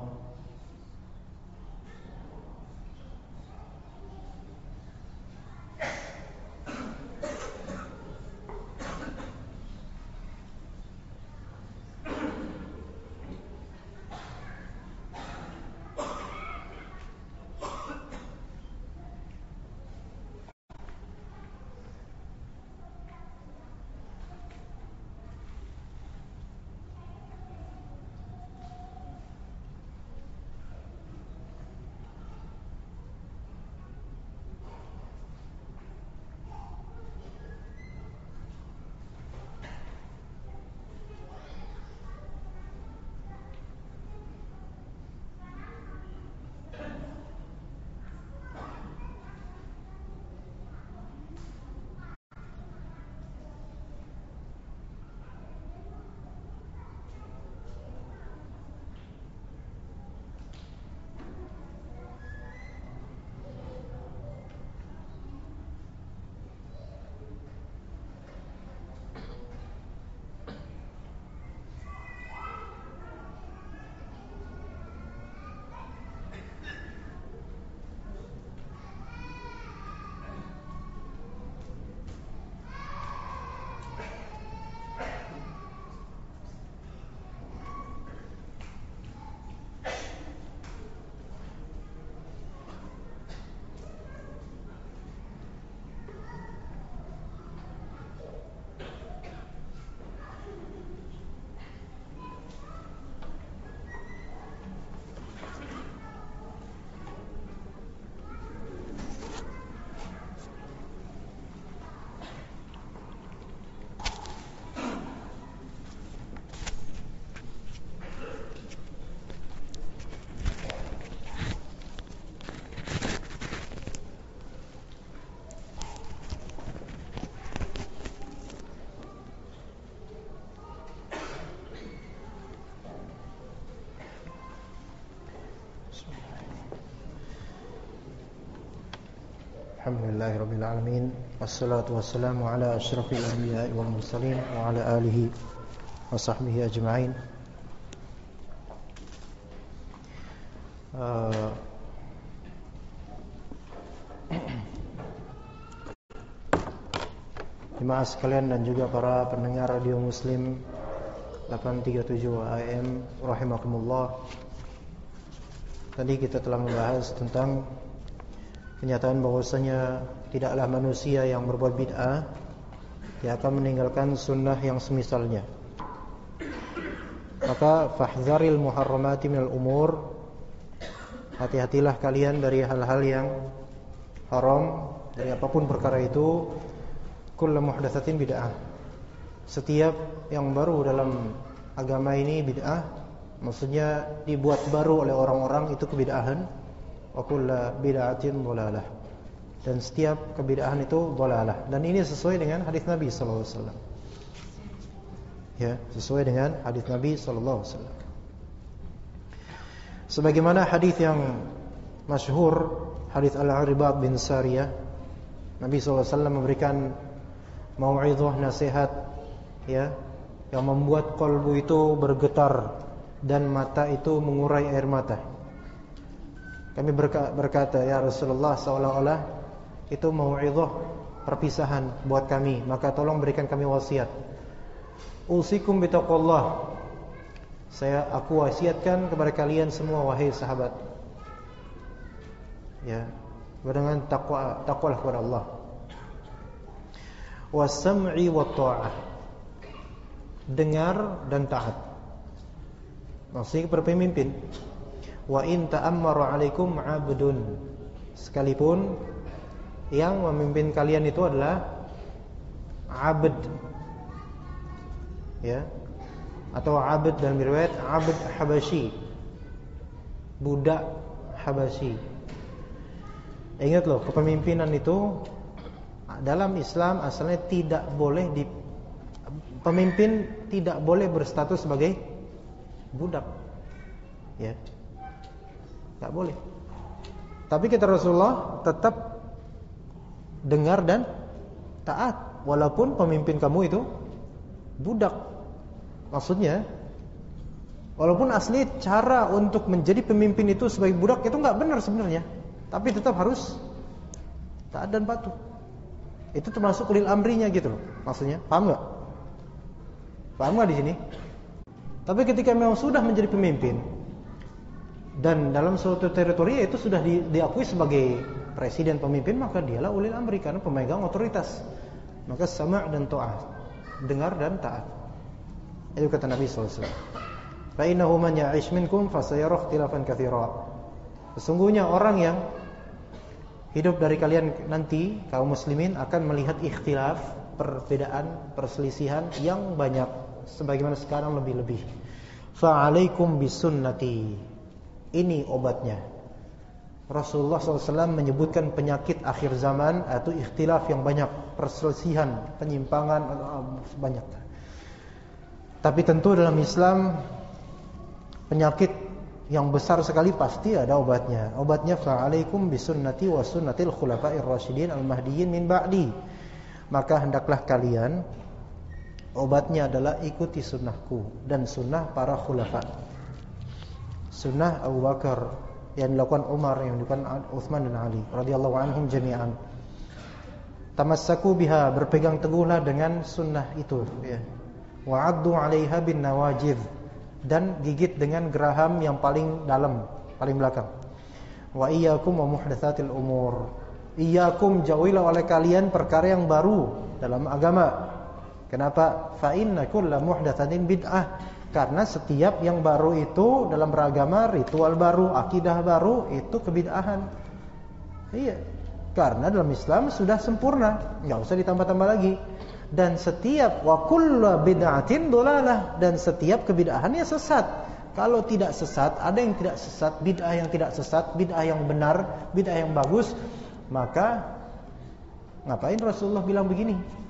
Alhamdulillahirabbil alamin. Wassalatu wassalamu ala asyrafil anbiya'i wal mursalin wa ala alihi wa sahbihi ajma'in. Jemaah sekalian dan juga para pendengar radio Muslim 837 AM rahimakumullah. Tadi kita telah membahas tentang kenyataan bahwasanya tidaklah manusia yang berbuat bid'ah yang akan meninggalkan sunnah yang semisalnya. Maka fahdharil muharramati minal umur, hati-hatilah kalian dari hal-hal yang haram, dari apapun perkara itu. Kullu muhdatsatin bid'ah, setiap yang baru dalam agama ini bid'ah, maksudnya dibuat baru oleh orang-orang, itu kebid'ahan. Wa kullu bid'atin dhalalah, dan setiap kebid'ahan itu dhalalah. Dan ini sesuai dengan hadis Nabi sallallahu alaihi wasallam. Ya, sesuai dengan hadis Nabi sallallahu alaihi wasallam. Sebagaimana hadis yang masyhur, hadis Al-Irbad bin Sariyah, Nabi sallallahu alaihi wasallam memberikan mau'izah, nasihat, ya, yang membuat kalbu itu bergetar dan mata itu mengurai air mata. Kami berkata, ya Rasulullah, seolah-olah itu mau'izah perpisahan buat kami, maka tolong berikan kami wasiat. Usikum bitaqwallah, aku wasiatkan kepada kalian semua wahai sahabat, ya, dengan takwalah kepada Allah. Wasam'i wa ta'ah, dengar dan taat. Maksudnya kepada pemimpin. Wa in ta'ammara 'alaikum 'abdun, sekalipun yang memimpin kalian itu adalah 'abd, ya, atau 'abd dalam riwayat 'abd Habasyi, budak Habasyi. Ingat loh, kepemimpinan itu dalam Islam asalnya pemimpin tidak boleh berstatus sebagai budak, ya, tak boleh. Tapi kata Rasulullah, tetap dengar dan taat walaupun pemimpin kamu itu budak. Maksudnya, walaupun asli cara untuk menjadi pemimpin itu sebagai budak itu nggak benar sebenarnya, tapi tetap harus taat dan patuh. Itu termasuk ulil amrinya gitu loh. Maksudnya, paham enggak? Paham enggak di sini? Tapi ketika memang sudah menjadi pemimpin dan dalam suatu teritori itu sudah diakui sebagai presiden pemimpin, maka dialah ulil amri karena pemegang otoritas. Maka sama' dan ta'ah, dengar dan taat. Itu kata Nabi sallallahu alaihi wasallam. Fa innahu man ya'ish minkum fasayara ikhtilafan katsira. Sesungguhnya orang yang hidup dari kalian nanti, kaum muslimin, akan melihat ikhtilaf, perbedaan, perselisihan yang banyak, sebagaimana sekarang lebih-lebih. Fa'alaikum bisunnati, ini obatnya. Rasulullah SAW menyebutkan penyakit akhir zaman atau ikhtilaf yang banyak, perselisihan, penyimpangan banyak. Tapi tentu dalam Islam penyakit yang besar sekali pasti ada obatnya. Obatnya fa'alaikum bisunnati wa sunnatil khulafa'ir rasyidin al-mahdiyyin min ba'di. Maka hendaklah kalian, obatnya adalah ikuti sunnahku dan sunnah para khulafa. Sunnah Abu Bakar yang dilakukan Umar, yang dilakukan Utsman dan Ali radhiyallahu anhum jami'an. Tamassaku biha, berpegang teguhlah dengan sunnah itu, ya. Wa'addu 'alaiha bin nawajidh, dan gigit dengan geraham yang paling dalam, paling belakang. Wa iyyakum wa muhdatsatil umur, iyyakum, jauhilah oleh kalian perkara yang baru dalam agama. Kenapa? Fa inna kulla muhdatsatin bid'ah, karena setiap yang baru itu dalam beragama, ritual baru, akidah baru, itu kebid'ahan. Iya, karena dalam Islam sudah sempurna, enggak usah ditambah-tambah lagi. Dan setiap wa kullu bid'atin dhalalah, dan setiap kebid'ahannya sesat. Kalau tidak sesat, ada yang tidak sesat, bid'ah yang tidak sesat, bid'ah yang benar, bid'ah yang bagus, maka ngapain Rasulullah bilang begini?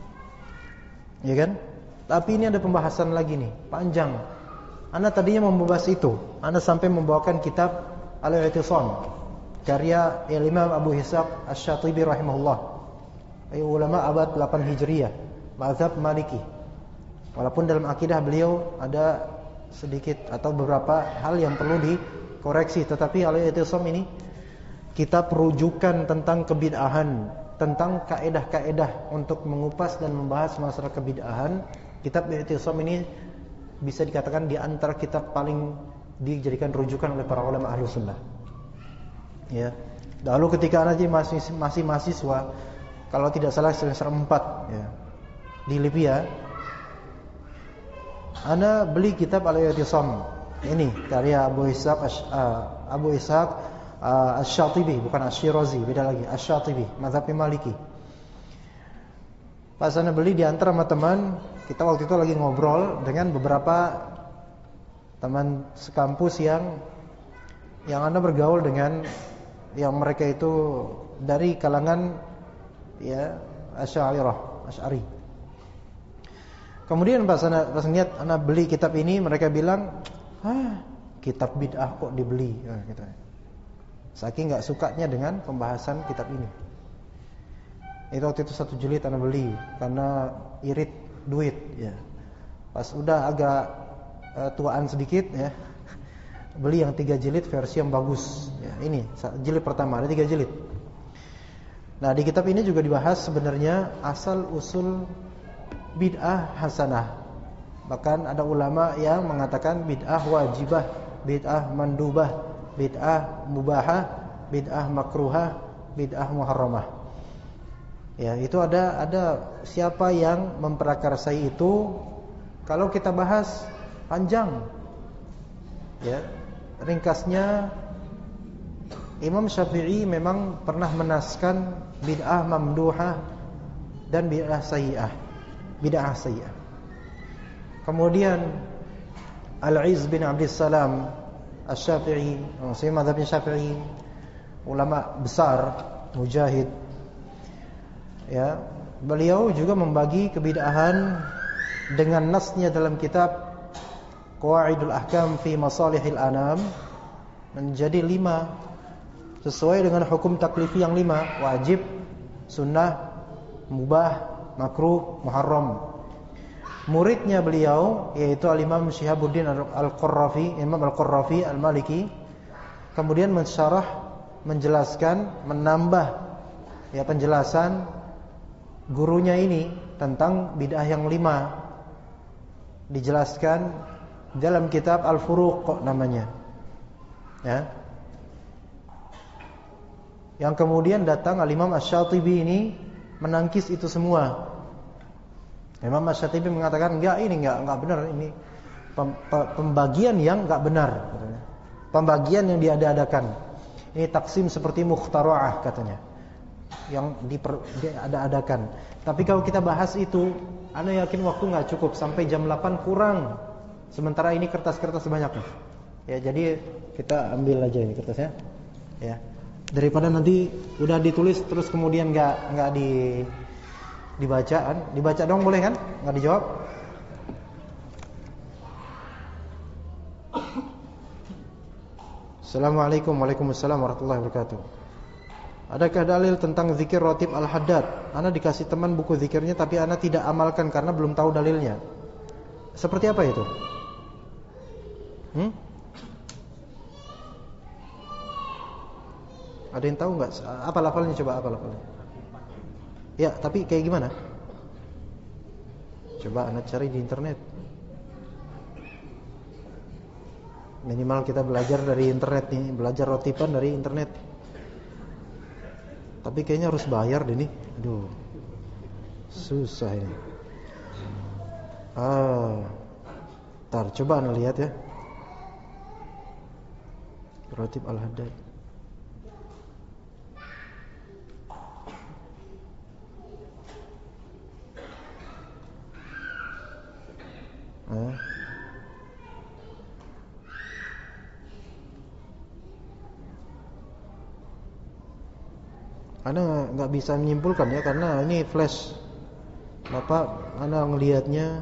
Ya kan? Tapi ini ada pembahasan lagi nih, panjang. Ana tadinya membahas itu, Ana sampai membawakan kitab Al-I'tisam karya Imam Abu Ishaq Asy-Syatibi rahimahullah. Ulama abad 8 Hijriah, mazhab Maliki. Walaupun dalam akidah beliau ada sedikit atau beberapa hal yang perlu dikoreksi, tetapi Al-I'tisam ini kitab rujukan tentang kebid'ahan, tentang kaedah-kaedah untuk mengupas dan membahas masalah kebid'ahan. Kitab Al-I'tisam ini bisa dikatakan di antara kitab paling dijadikan rujukan oleh para ulama Ahlus Sunnah. Ya. Lalu ketika Ana masih mahasiswa, kalau tidak salah semester 4 ya, di Libya, Ana beli kitab Al-I'tisam. Ini karya Abu Ishaq Asy-Syatibi, bukan Asy-Syirazi, beda lagi. Asy-Syatibi, mazhab Maliki. Pas Ana beli diantar sama teman, kita waktu itu lagi ngobrol dengan beberapa teman sekampus yang Ana bergaul dengan yang mereka itu dari kalangan ya Asy'ari. Kemudian pas lihat Ana beli kitab ini, mereka bilang, kitab bid'ah kok dibeli, gitu. Saking enggak sukanya dengan pembahasan kitab ini. Itu waktu itu 1 jilid Ana beli karena irit duit ya. Pas udah agak tuaan sedikit ya, beli yang 3 jilid versi yang bagus ya. Ini jilid pertama, ada 3 jilid. Nah, di kitab ini juga dibahas sebenarnya asal usul bid'ah hasanah. Bahkan ada ulama yang mengatakan bid'ah wajibah, bid'ah mandubah, bid'ah mubahah, bid'ah makruhah, bid'ah muharramah. Ya, itu ada siapa yang memprakarsai itu. Kalau kita bahas panjang. Ya, ringkasnya Imam Syafi'i memang pernah menaskan bid'ah mamduhah dan bid'ah sayyi'ah. Kemudian Al-Izz bin Abdissalam Asy-Syafi'i, mazhabnya Syafi'i, ulama besar, mujahid. Ya, beliau juga membagi kebid'ahan dengan nasnya dalam kitab Qawaidul Ahkam fi Masalihil Anam menjadi 5 sesuai dengan hukum taklifi yang 5: wajib, sunnah, mubah, makruh, muharram. Muridnya beliau yaitu Al-Imam Syihabuddin Al-Qurrafi, Imam Al-Qurrafi Al-Maliki, kemudian menjelaskan, menambah ya penjelasan gurunya ini tentang bid'ah yang 5. Dijelaskan dalam kitab Al-Furuq namanya. Ya. Yang kemudian datang Al-Imam Asy-Syatibi ini menangkis itu semua. Imam Asy-Syatibi mengatakan ini enggak benar, ini pembagian yang enggak benar katanya. Pembagian yang diada-adakan. Ini taksim seperti mukhtara'ah katanya. Yang diada-adakan. Tapi kalau kita bahas itu, Ana yakin waktu enggak cukup, sampai jam 8 kurang. Sementara ini kertas-kertas banyak nih. Ya, jadi kita ambil aja ini kertasnya. Ya. Daripada nanti udah ditulis terus kemudian enggak dibaca dong, boleh kan? Enggak dijawab. Assalamualaikum Waalaikumsalam warahmatullahi wabarakatuh. Adakah dalil tentang zikir ratib al-haddad? Ana dikasih teman buku zikirnya tapi ana tidak amalkan karena belum tahu dalilnya. Seperti apa itu? Ada yang tahu enggak? Apa lafalnya, coba apa lafalnya? Ya, tapi kayak gimana? Coba Anda cari di internet. Minimal kita belajar dari internet nih, belajar rotiban dari internet. Tapi kayaknya harus bayar deh nih. Aduh. Susah ini. Ntar coba Anda lihat ya. Ratib al-haddad. Anda nggak bisa menyimpulkan ya, karena ini flash. Bapak, Anda ngelihatnya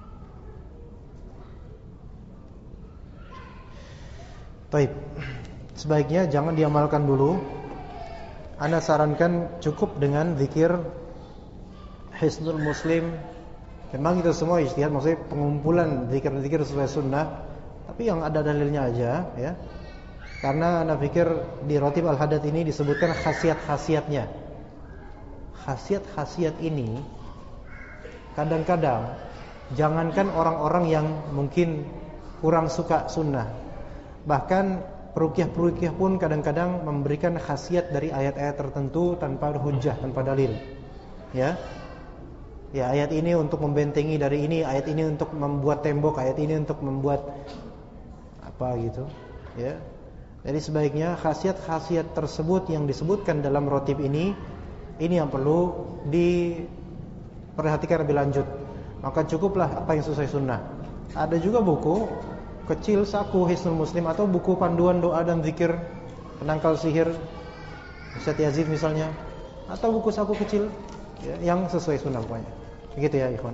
Baik. sebaiknya jangan diamalkan dulu. Ana sarankan cukup dengan zikir Hisnul Muslim. Memang itu semua ijtihad, maksudnya pengumpulan zikir-zikir sesuai sunnah, tapi yang ada dalilnya aja ya. Karena ana pikir di Ratib Al-Hadad ini disebutkan khasiat-khasiatnya. Khasiat-khasiat ini kadang-kadang jangankan orang-orang yang mungkin kurang suka sunnah, bahkan peruqyah-peruqyah pun kadang-kadang memberikan khasiat dari ayat-ayat tertentu tanpa hujjah, tanpa dalil. Ya, ayat ini untuk membentengi dari ini, ayat ini untuk membuat tembok, ayat ini untuk membuat apa gitu. Ya, jadi sebaiknya khasiat-khasiat tersebut yang disebutkan dalam Ratib ini yang perlu diperhatikan lebih lanjut. Maka cukuplah apa yang sesuai sunnah. Ada juga buku kecil, saku Hisnul Muslim, atau buku panduan doa dan zikir penangkal sihir Ustaz Yazid misalnya, atau buku saku kecil ya, yang sesuai sunnah pokoknya. Begitu ya ikhwan.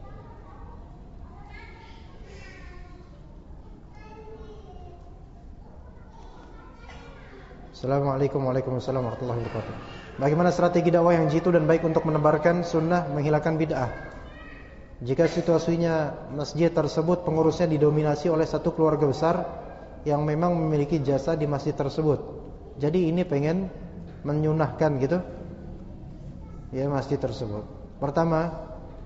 Assalamualaikum warahmatullahi wabarakatuh. Bagaimana strategi dakwah yang jitu dan baik untuk menebarkan sunnah, menghilangkan bid'ah? Jika situasinya masjid tersebut pengurusnya didominasi oleh satu keluarga besar yang memang memiliki jasa di masjid tersebut, jadi ini pengen menyunahkan gitu ya masjid tersebut. Pertama,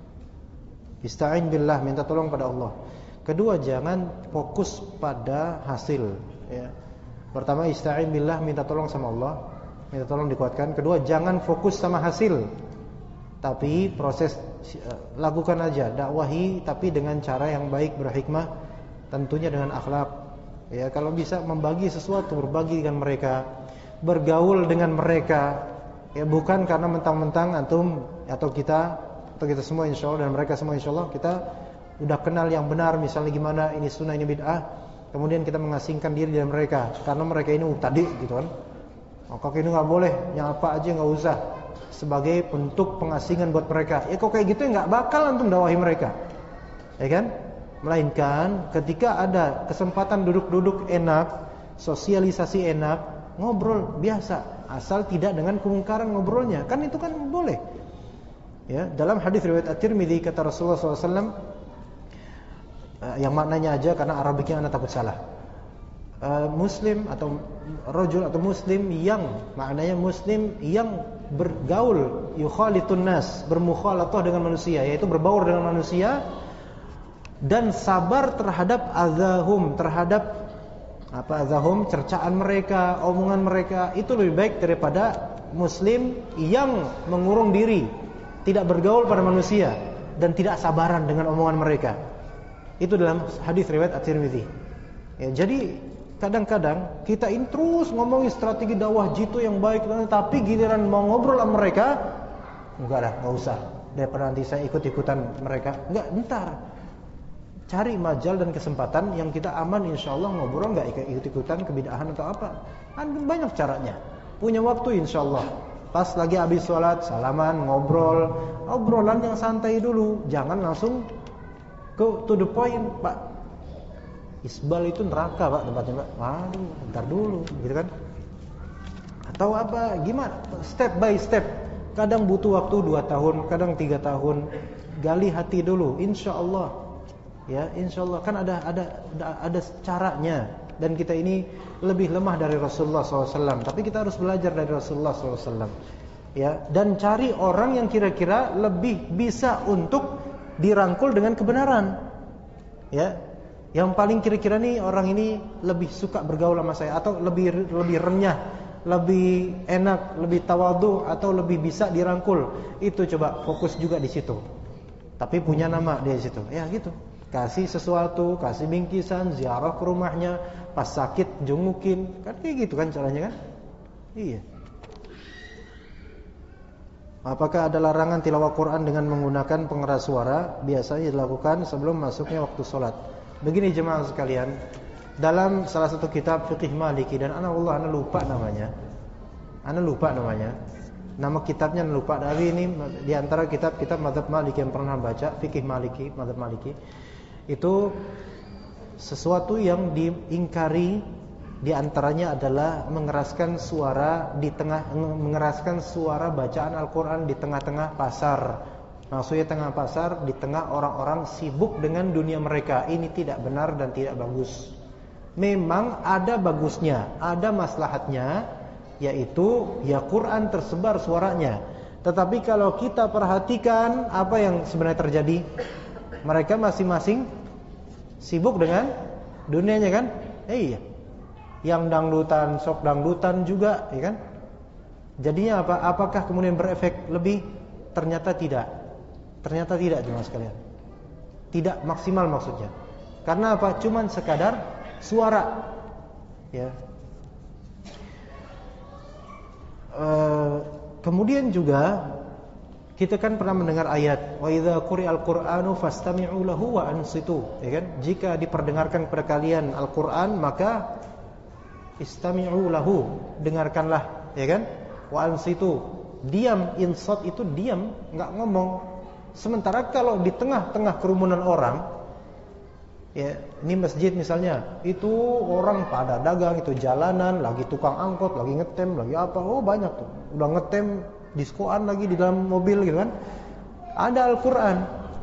ista'in billah, minta tolong pada Allah. Kedua, jangan fokus pada hasil ya. Pertama, ista'in billah, minta tolong sama Allah, minta tolong dikuatkan. Kedua, jangan fokus sama hasil, tapi proses lakukan aja, dakwahi tapi dengan cara yang baik, berhikmah, tentunya dengan akhlak. Ya, kalau bisa membagi sesuatu, berbagi dengan mereka, bergaul dengan mereka. Ya, bukan karena mentang-mentang antum atau kita semua insyaallah dan mereka semua insyaallah kita udah kenal yang benar, misalnya gimana ini sunnah ini bid'ah, kemudian kita mengasingkan diri dari mereka karena mereka ini tadi gitu kan. Maka ini enggak boleh, yang apa aja enggak usah, sebagai bentuk pengasingan buat mereka. Ya kok kayak gitu enggak bakal antum dakwahi mereka. Ya kan? Melainkan ketika ada kesempatan duduk-duduk enak, sosialisasi enak, ngobrol biasa, asal tidak dengan kemungkaran ngobrolnya. Kan itu kan boleh. Ya, dalam hadis riwayat At-Tirmidzi kata Rasulullah SAW, yang maknanya aja karena Arabiknya anak takut salah. Muslim atau rajul atau muslim yang maknanya muslim yang bergaul, yukhalitun nas, bermukhalatah dengan manusia, yaitu berbaur dengan manusia, dan sabar terhadap azahum, terhadap azahum, cercaan mereka, omongan mereka, itu lebih baik daripada muslim yang mengurung diri, tidak bergaul pada manusia dan tidak sabaran dengan omongan mereka. Itu dalam hadis riwayat At-Tirmidzi. Ya, jadi kadang-kadang kita ini terus ngomongin strategi dakwah jitu yang baik, tapi giliran mau ngobrol sama mereka, enggak usah. Daripada nanti saya ikut-ikutan mereka. Enggak, bentar. Cari majal dan kesempatan yang kita aman, insyaallah ngobrol, enggak ikut-ikutan kebid'ahan atau apa. Banyak caranya. Punya waktu insyaallah. Pas lagi habis sholat, salaman, ngobrol, obrolan yang santai dulu. Jangan langsung to the point, Pak. Isbal itu neraka Pak tempatnya Pak. Waduh, bentar dulu gitu kan. Atau apa, gimana? Step by step. Kadang butuh waktu 2 tahun, kadang 3 tahun. Gali hati dulu, insyaallah. Ya, insyaallah kan ada caranya. Dan kita ini lebih lemah dari Rasulullah SAW, tapi kita harus belajar dari Rasulullah SAW. Ya, dan cari orang yang kira-kira lebih bisa untuk dirangkul dengan kebenaran. Ya, yang paling kira-kira nih orang ini lebih suka bergaul sama saya, atau lebih renyah, lebih enak, lebih tawadhu, atau lebih bisa dirangkul. Itu coba fokus juga di situ. Tapi punya nama dia di situ. Ya gitu. Kasih sesuatu, kasih bingkisan, ziarah ke rumahnya, pas sakit jungukin. Kan kayak gitu kan caranya kan? Iya. Apakah ada larangan tilawah Quran dengan menggunakan pengeras suara? Biasanya dilakukan sebelum masuknya waktu sholat. Begini jemaah sekalian, dalam salah satu kitab Fiqh Maliki, dan ana lupa namanya. Nama kitabnya lupa. Tapi ini di antara kitab-kitab mazhab Maliki yang pernah baca, Fiqh Maliki, mazhab Maliki. Itu sesuatu yang diingkari Di antaranya adalah mengeraskan suara bacaan Al-Quran di tengah-tengah pasar. Maksudnya tengah pasar, di tengah orang-orang sibuk dengan dunia mereka. Ini tidak benar dan tidak bagus. Memang ada bagusnya, ada maslahatnya, yaitu ya Quran tersebar suaranya. Tetapi kalau kita perhatikan apa yang sebenarnya terjadi, mereka masing-masing sibuk dengan dunianya kan? Iya. Yang dangdutan, sok dangdutan juga, ya kan? Jadinya apa? Apakah kemudian berefek lebih? Ternyata tidak. Ternyata tidak, jemaah sekalian. Tidak maksimal maksudnya. Karena apa? Cuman sekadar suara. Ya. Kemudian juga kita kan pernah mendengar ayat wa idza quri'al qur'anu fastami'u lahu wa ansitu, ya kan? Jika diperdengarkan kepada kalian Al-Qur'an maka istami'u lahu, dengarkanlah, ya kan? Wa ansitu, diam, insat itu diam, enggak ngomong. Sementara kalau di tengah-tengah kerumunan orang, ya, ini masjid misalnya, itu orang pada dagang, itu jalanan, lagi tukang angkot, lagi ngetem, lagi apa, oh banyak tuh, udah ngetem, diskoan lagi di dalam mobil gitu kan. Ada Al-Quran,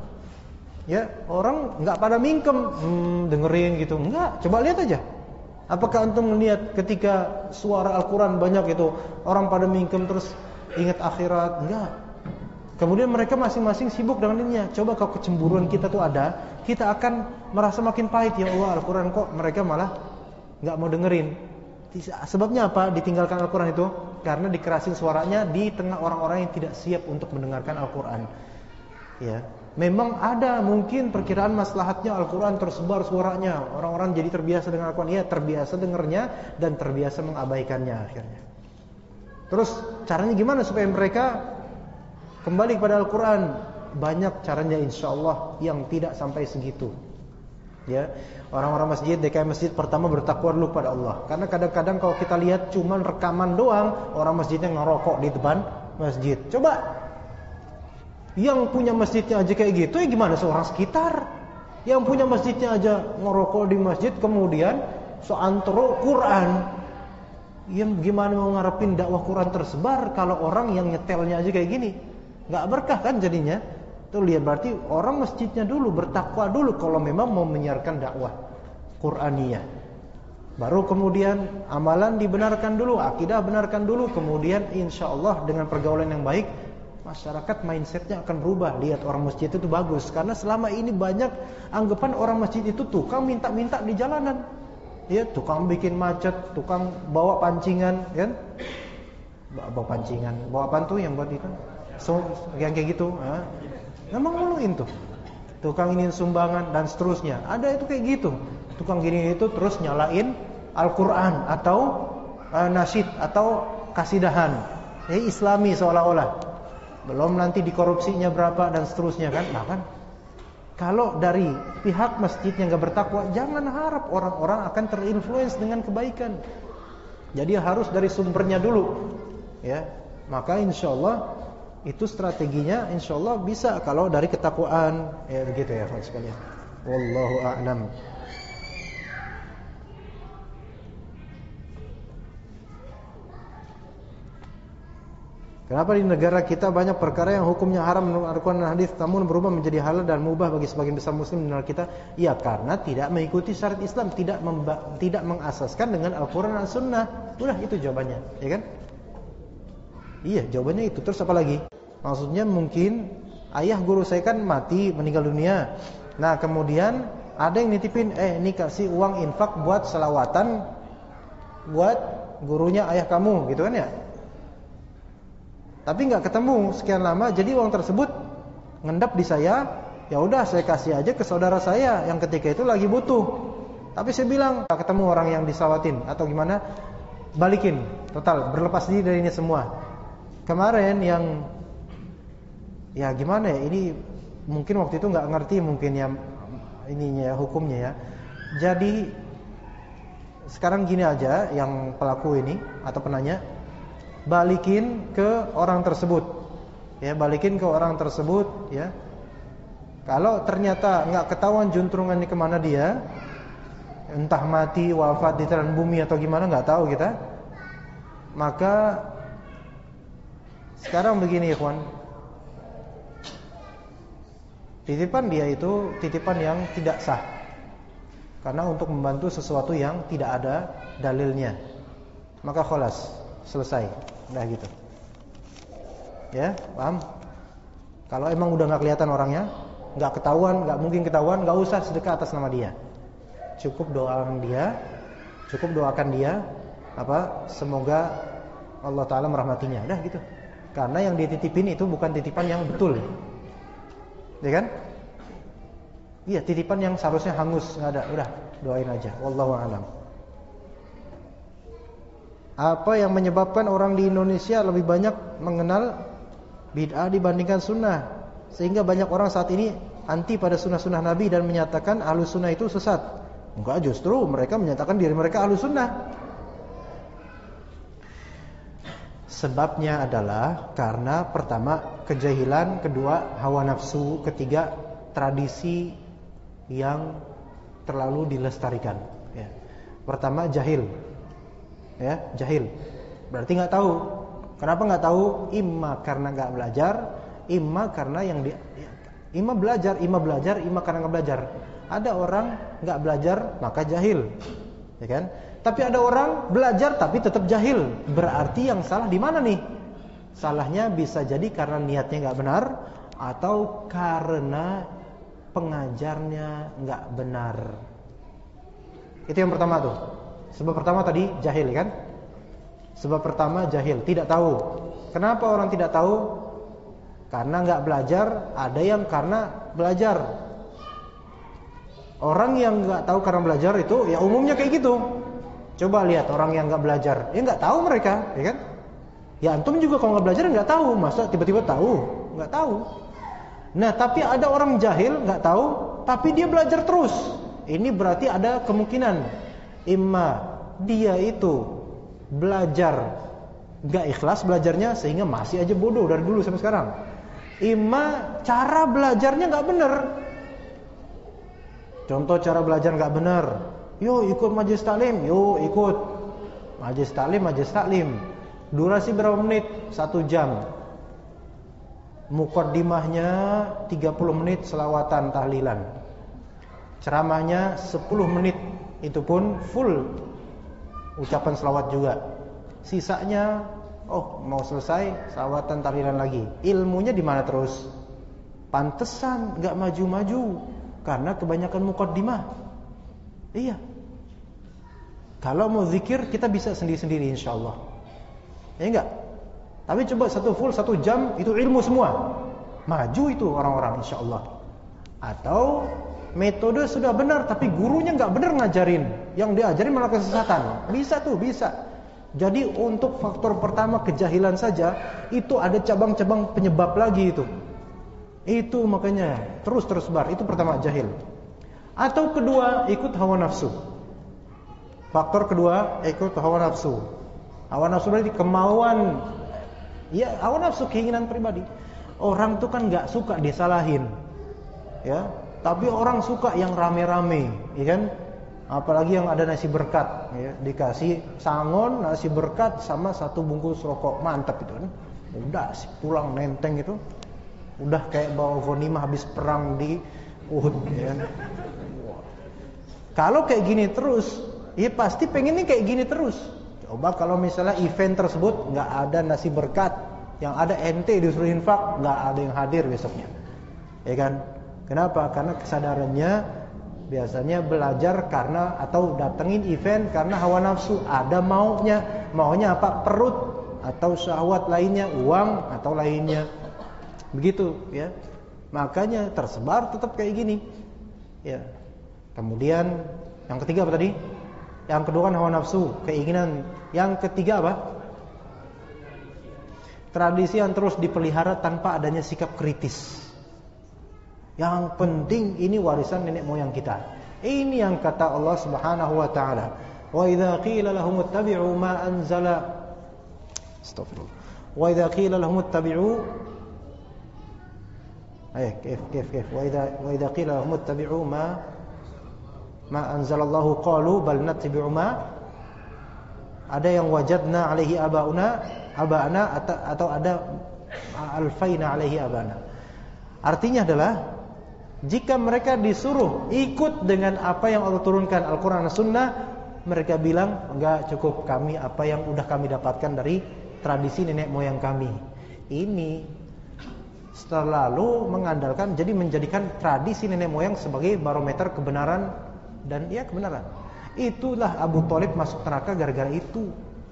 ya, orang nggak pada mingkem, dengerin gitu, enggak. Coba lihat aja, apakah antum melihat ketika suara Al-Quran banyak itu orang pada mingkem terus ingat akhirat? Enggak. Kemudian mereka masing-masing sibuk dengan dirinya. Coba kalau kecemburuan kita tuh ada, kita akan merasa makin pahit. Ya Allah, Al-Quran kok mereka malah nggak mau dengerin. Sebabnya apa? Ditinggalkan Al-Quran itu karena dikerasin suaranya di tengah orang-orang yang tidak siap untuk mendengarkan Al-Quran. Ya, memang ada mungkin perkiraan maslahatnya Al-Quran tersebar suaranya, orang-orang jadi terbiasa dengan Al-Quran. Ya, terbiasa dengernya dan terbiasa mengabaikannya akhirnya. Terus caranya gimana supaya mereka kembali kepada Al-Quran? Banyak caranya insyaallah yang tidak sampai segitu. Ya, orang-orang masjid, DKM masjid pertama bertakwa dulu kepada Allah. Karena kadang-kadang kalau kita lihat cuman rekaman doang, orang masjidnya ngerokok di depan masjid. Coba yang punya masjidnya aja kayak gitu, ya gimana seorang sekitar? Yang punya masjidnya aja ngerokok di masjid, kemudian antro Quran. Ya gimana mau ngarepin dakwah Quran tersebar kalau orang yang nyetelnya aja kayak gini? Nggak berkah kan jadinya. Tuh lihat, berarti orang masjidnya dulu bertakwa dulu kalau memang mau menyiarkan dakwah Qur'aniyah. Baru kemudian amalan dibenarkan dulu, akidah benarkan dulu, kemudian insyaallah dengan pergaulan yang baik masyarakat mindsetnya akan berubah. Lihat orang masjid itu bagus, karena selama ini banyak anggapan orang masjid itu tukang minta-minta di jalanan. Ya, tukang bikin macet, tukang bawa pancingan, kan? Bawa pancingan, bawa apa tuh yang buat itu? So, yang kayak gitu, memang muluin tuh. Tukang ini sumbangan dan seterusnya. Ada itu kayak gitu. Tukang gini itu terus nyalain Al-Quran atau nasyid atau kasidahan. Islami seolah-olah. Belum nanti dikorupsinya berapa dan seterusnya kan. Bahkan kalau dari pihak masjid yang gak bertakwa, jangan harap orang-orang akan terinfluence dengan kebaikan. Jadi harus dari sumbernya dulu. Ya, maka insyaallah itu strateginya insyaallah bisa kalau dari ketakwaan, ya begitu ya Pak sekalian. Wallahu a'lam. Kenapa di negara kita banyak perkara yang hukumnya haram menurut Al-Quran dan hadis namun berubah menjadi halal dan mubah bagi sebagian besar muslim di negara kita? Ya karena tidak mengikuti syariat Islam, tidak mengasaskan dengan Al-Quran dan Sunnah. Udah itu jawabannya, ya kan? Iya, jawabannya itu. Terus apa lagi? Maksudnya mungkin ayah guru saya kan mati, meninggal dunia. Nah kemudian ada yang nitipin, ini kasih uang infak buat selawatan buat gurunya ayah kamu, gitu kan ya. Tapi nggak ketemu sekian lama, jadi uang tersebut ngendap di saya. Ya udah saya kasih aja ke saudara saya yang ketika itu lagi butuh. Tapi saya bilang nggak ketemu orang yang disawatin atau gimana, balikin total, berlepas diri dari ini semua. Kemarin yang ya gimana ya, ini mungkin waktu itu nggak ngerti mungkin ya ininya ya, hukumnya ya. Jadi sekarang gini aja, yang pelaku ini atau penanya balikin ke orang tersebut, ya balikin ke orang tersebut ya. Kalau ternyata nggak ketahuan juntrungannya kemana dia, entah mati, wafat di telan bumi atau gimana, nggak tahu kita. Maka sekarang begini ikhwan, titipan dia itu titipan yang tidak sah, karena untuk membantu sesuatu yang tidak ada dalilnya. Maka kholas, selesai, udah gitu. Ya, paham? Kalau emang udah nggak kelihatan orangnya, nggak ketahuan, nggak mungkin ketahuan, nggak usah sedekah atas nama dia. Cukup doakan dia, semoga Allah Ta'ala merahmatinya. Udah gitu. Karena yang dititipin itu bukan titipan yang betul, ya kan? Iya, titipan yang seharusnya hangus, nggak ada. Udah, doain aja. Wallahu a'lam. Apa yang menyebabkan orang di Indonesia lebih banyak mengenal bid'ah dibandingkan sunnah, sehingga banyak orang saat ini anti pada sunnah-sunnah Nabi dan menyatakan ahlus sunnah itu sesat? Enggak, justru mereka menyatakan diri mereka ahlus sunnah. Sebabnya adalah karena pertama kejahilan, kedua hawa nafsu, ketiga tradisi yang terlalu dilestarikan. Ya. Pertama jahil, ya jahil. Berarti nggak tahu. Kenapa nggak tahu? Imma karena nggak belajar, imma karena imma belajar, imma karena nggak belajar. Ada orang nggak belajar maka jahil, ya kan? Tapi ada orang belajar tapi tetap jahil. Berarti yang salah di mana nih? Salahnya bisa jadi karena niatnya nggak benar atau karena pengajarnya nggak benar. Itu yang pertama tuh. Sebab pertama tadi jahil, kan? Sebab pertama jahil, tidak tahu. Kenapa orang tidak tahu? Karena nggak belajar. Ada yang karena belajar. Orang yang nggak tahu karena belajar itu ya umumnya kayak gitu. Coba lihat orang yang nggak belajar, ya nggak tahu mereka, ya kan? Ya antum juga kalau nggak belajar nggak tahu, masa tiba-tiba tahu? Nggak tahu. Nah tapi ada orang jahil nggak tahu, tapi dia belajar terus. Ini berarti ada kemungkinan imma dia itu belajar nggak ikhlas belajarnya sehingga masih aja bodoh dari dulu sampai sekarang. Imma cara belajarnya nggak benar. Contoh cara belajar nggak benar. Yo ikut majelis taklim, yo ikut majelis taklim. Durasi berapa menit? 1 jam. Muqaddimahnya 30 menit selawatan tahlilan. Ceramahnya 10 menit, itu pun full ucapan selawat juga. Sisanya mau selesai selawatan tahlilan lagi. Ilmunya di mana terus? Pantesan enggak maju-maju karena kebanyakan muqaddimah. Iya. Kalau mau zikir kita bisa sendiri-sendiri insyaallah. Ya enggak? Tapi coba full 1 jam itu ilmu semua. Maju itu orang-orang insyaallah. Atau metode sudah benar tapi gurunya enggak benar ngajarin. Yang diajarin malah kesesatan. Bisa tuh, bisa. Jadi untuk faktor pertama kejahilan saja itu ada cabang-cabang penyebab lagi itu. Itu makanya terus tersebar. Itu pertama jahil. Atau kedua ikut hawa nafsu. Faktor kedua ikut hawa nafsu. Hawa nafsu berarti kemauan. Ya hawa nafsu keinginan pribadi. Orang tuh kan nggak suka disalahin, ya. Tapi orang suka yang rame-rame, ya kan? Apalagi yang ada nasi berkat, ya. Dikasih sangon nasi berkat sama 1 bungkus rokok, mantap itu kan. Udah sih pulang nenteng itu. Udah kayak bawa ghanimah habis perang di Uhud, ya kan? Kalau kayak gini terus, ya pasti pengennya kayak gini terus. Coba kalau misalnya event tersebut nggak ada nasi berkat, yang ada ente disuruh infak, nggak ada yang hadir besoknya, ya kan? Kenapa? Karena kesadarannya biasanya belajar karena atau datengin event karena hawa nafsu, ada maunya apa? Perut atau syahwat lainnya, uang atau lainnya, begitu, ya. Makanya tersebar tetap kayak gini, ya. Kemudian yang ketiga apa tadi? Yang kedua kan hawa nafsu, keinginan. Yang ketiga apa? Tradisi yang terus dipelihara tanpa adanya sikap kritis. Yang penting ini warisan nenek moyang kita. Ini yang kata Allah Subhanahu wa taala. Wa idza qila lahum ittabi'u ma anzala Astaghfirullah. Wa idza qila lahum ittabi'u كيف وإذا قيل لهم اتبعوا ما ma anzalallahu qalu bal nattabi'u ma ada yang wajadna alaihi abana atau ada alfaina alaihi abana. Artinya adalah jika mereka disuruh ikut dengan apa yang Allah turunkan Al-Qur'an dan Sunnah, mereka bilang enggak, cukup kami apa yang udah kami dapatkan dari tradisi nenek moyang kami. Ini terlalu mengandalkan, jadi menjadikan tradisi nenek moyang sebagai barometer kebenaran dan kebenaran. Itulah Abu Thalib masuk neraka gara-gara itu.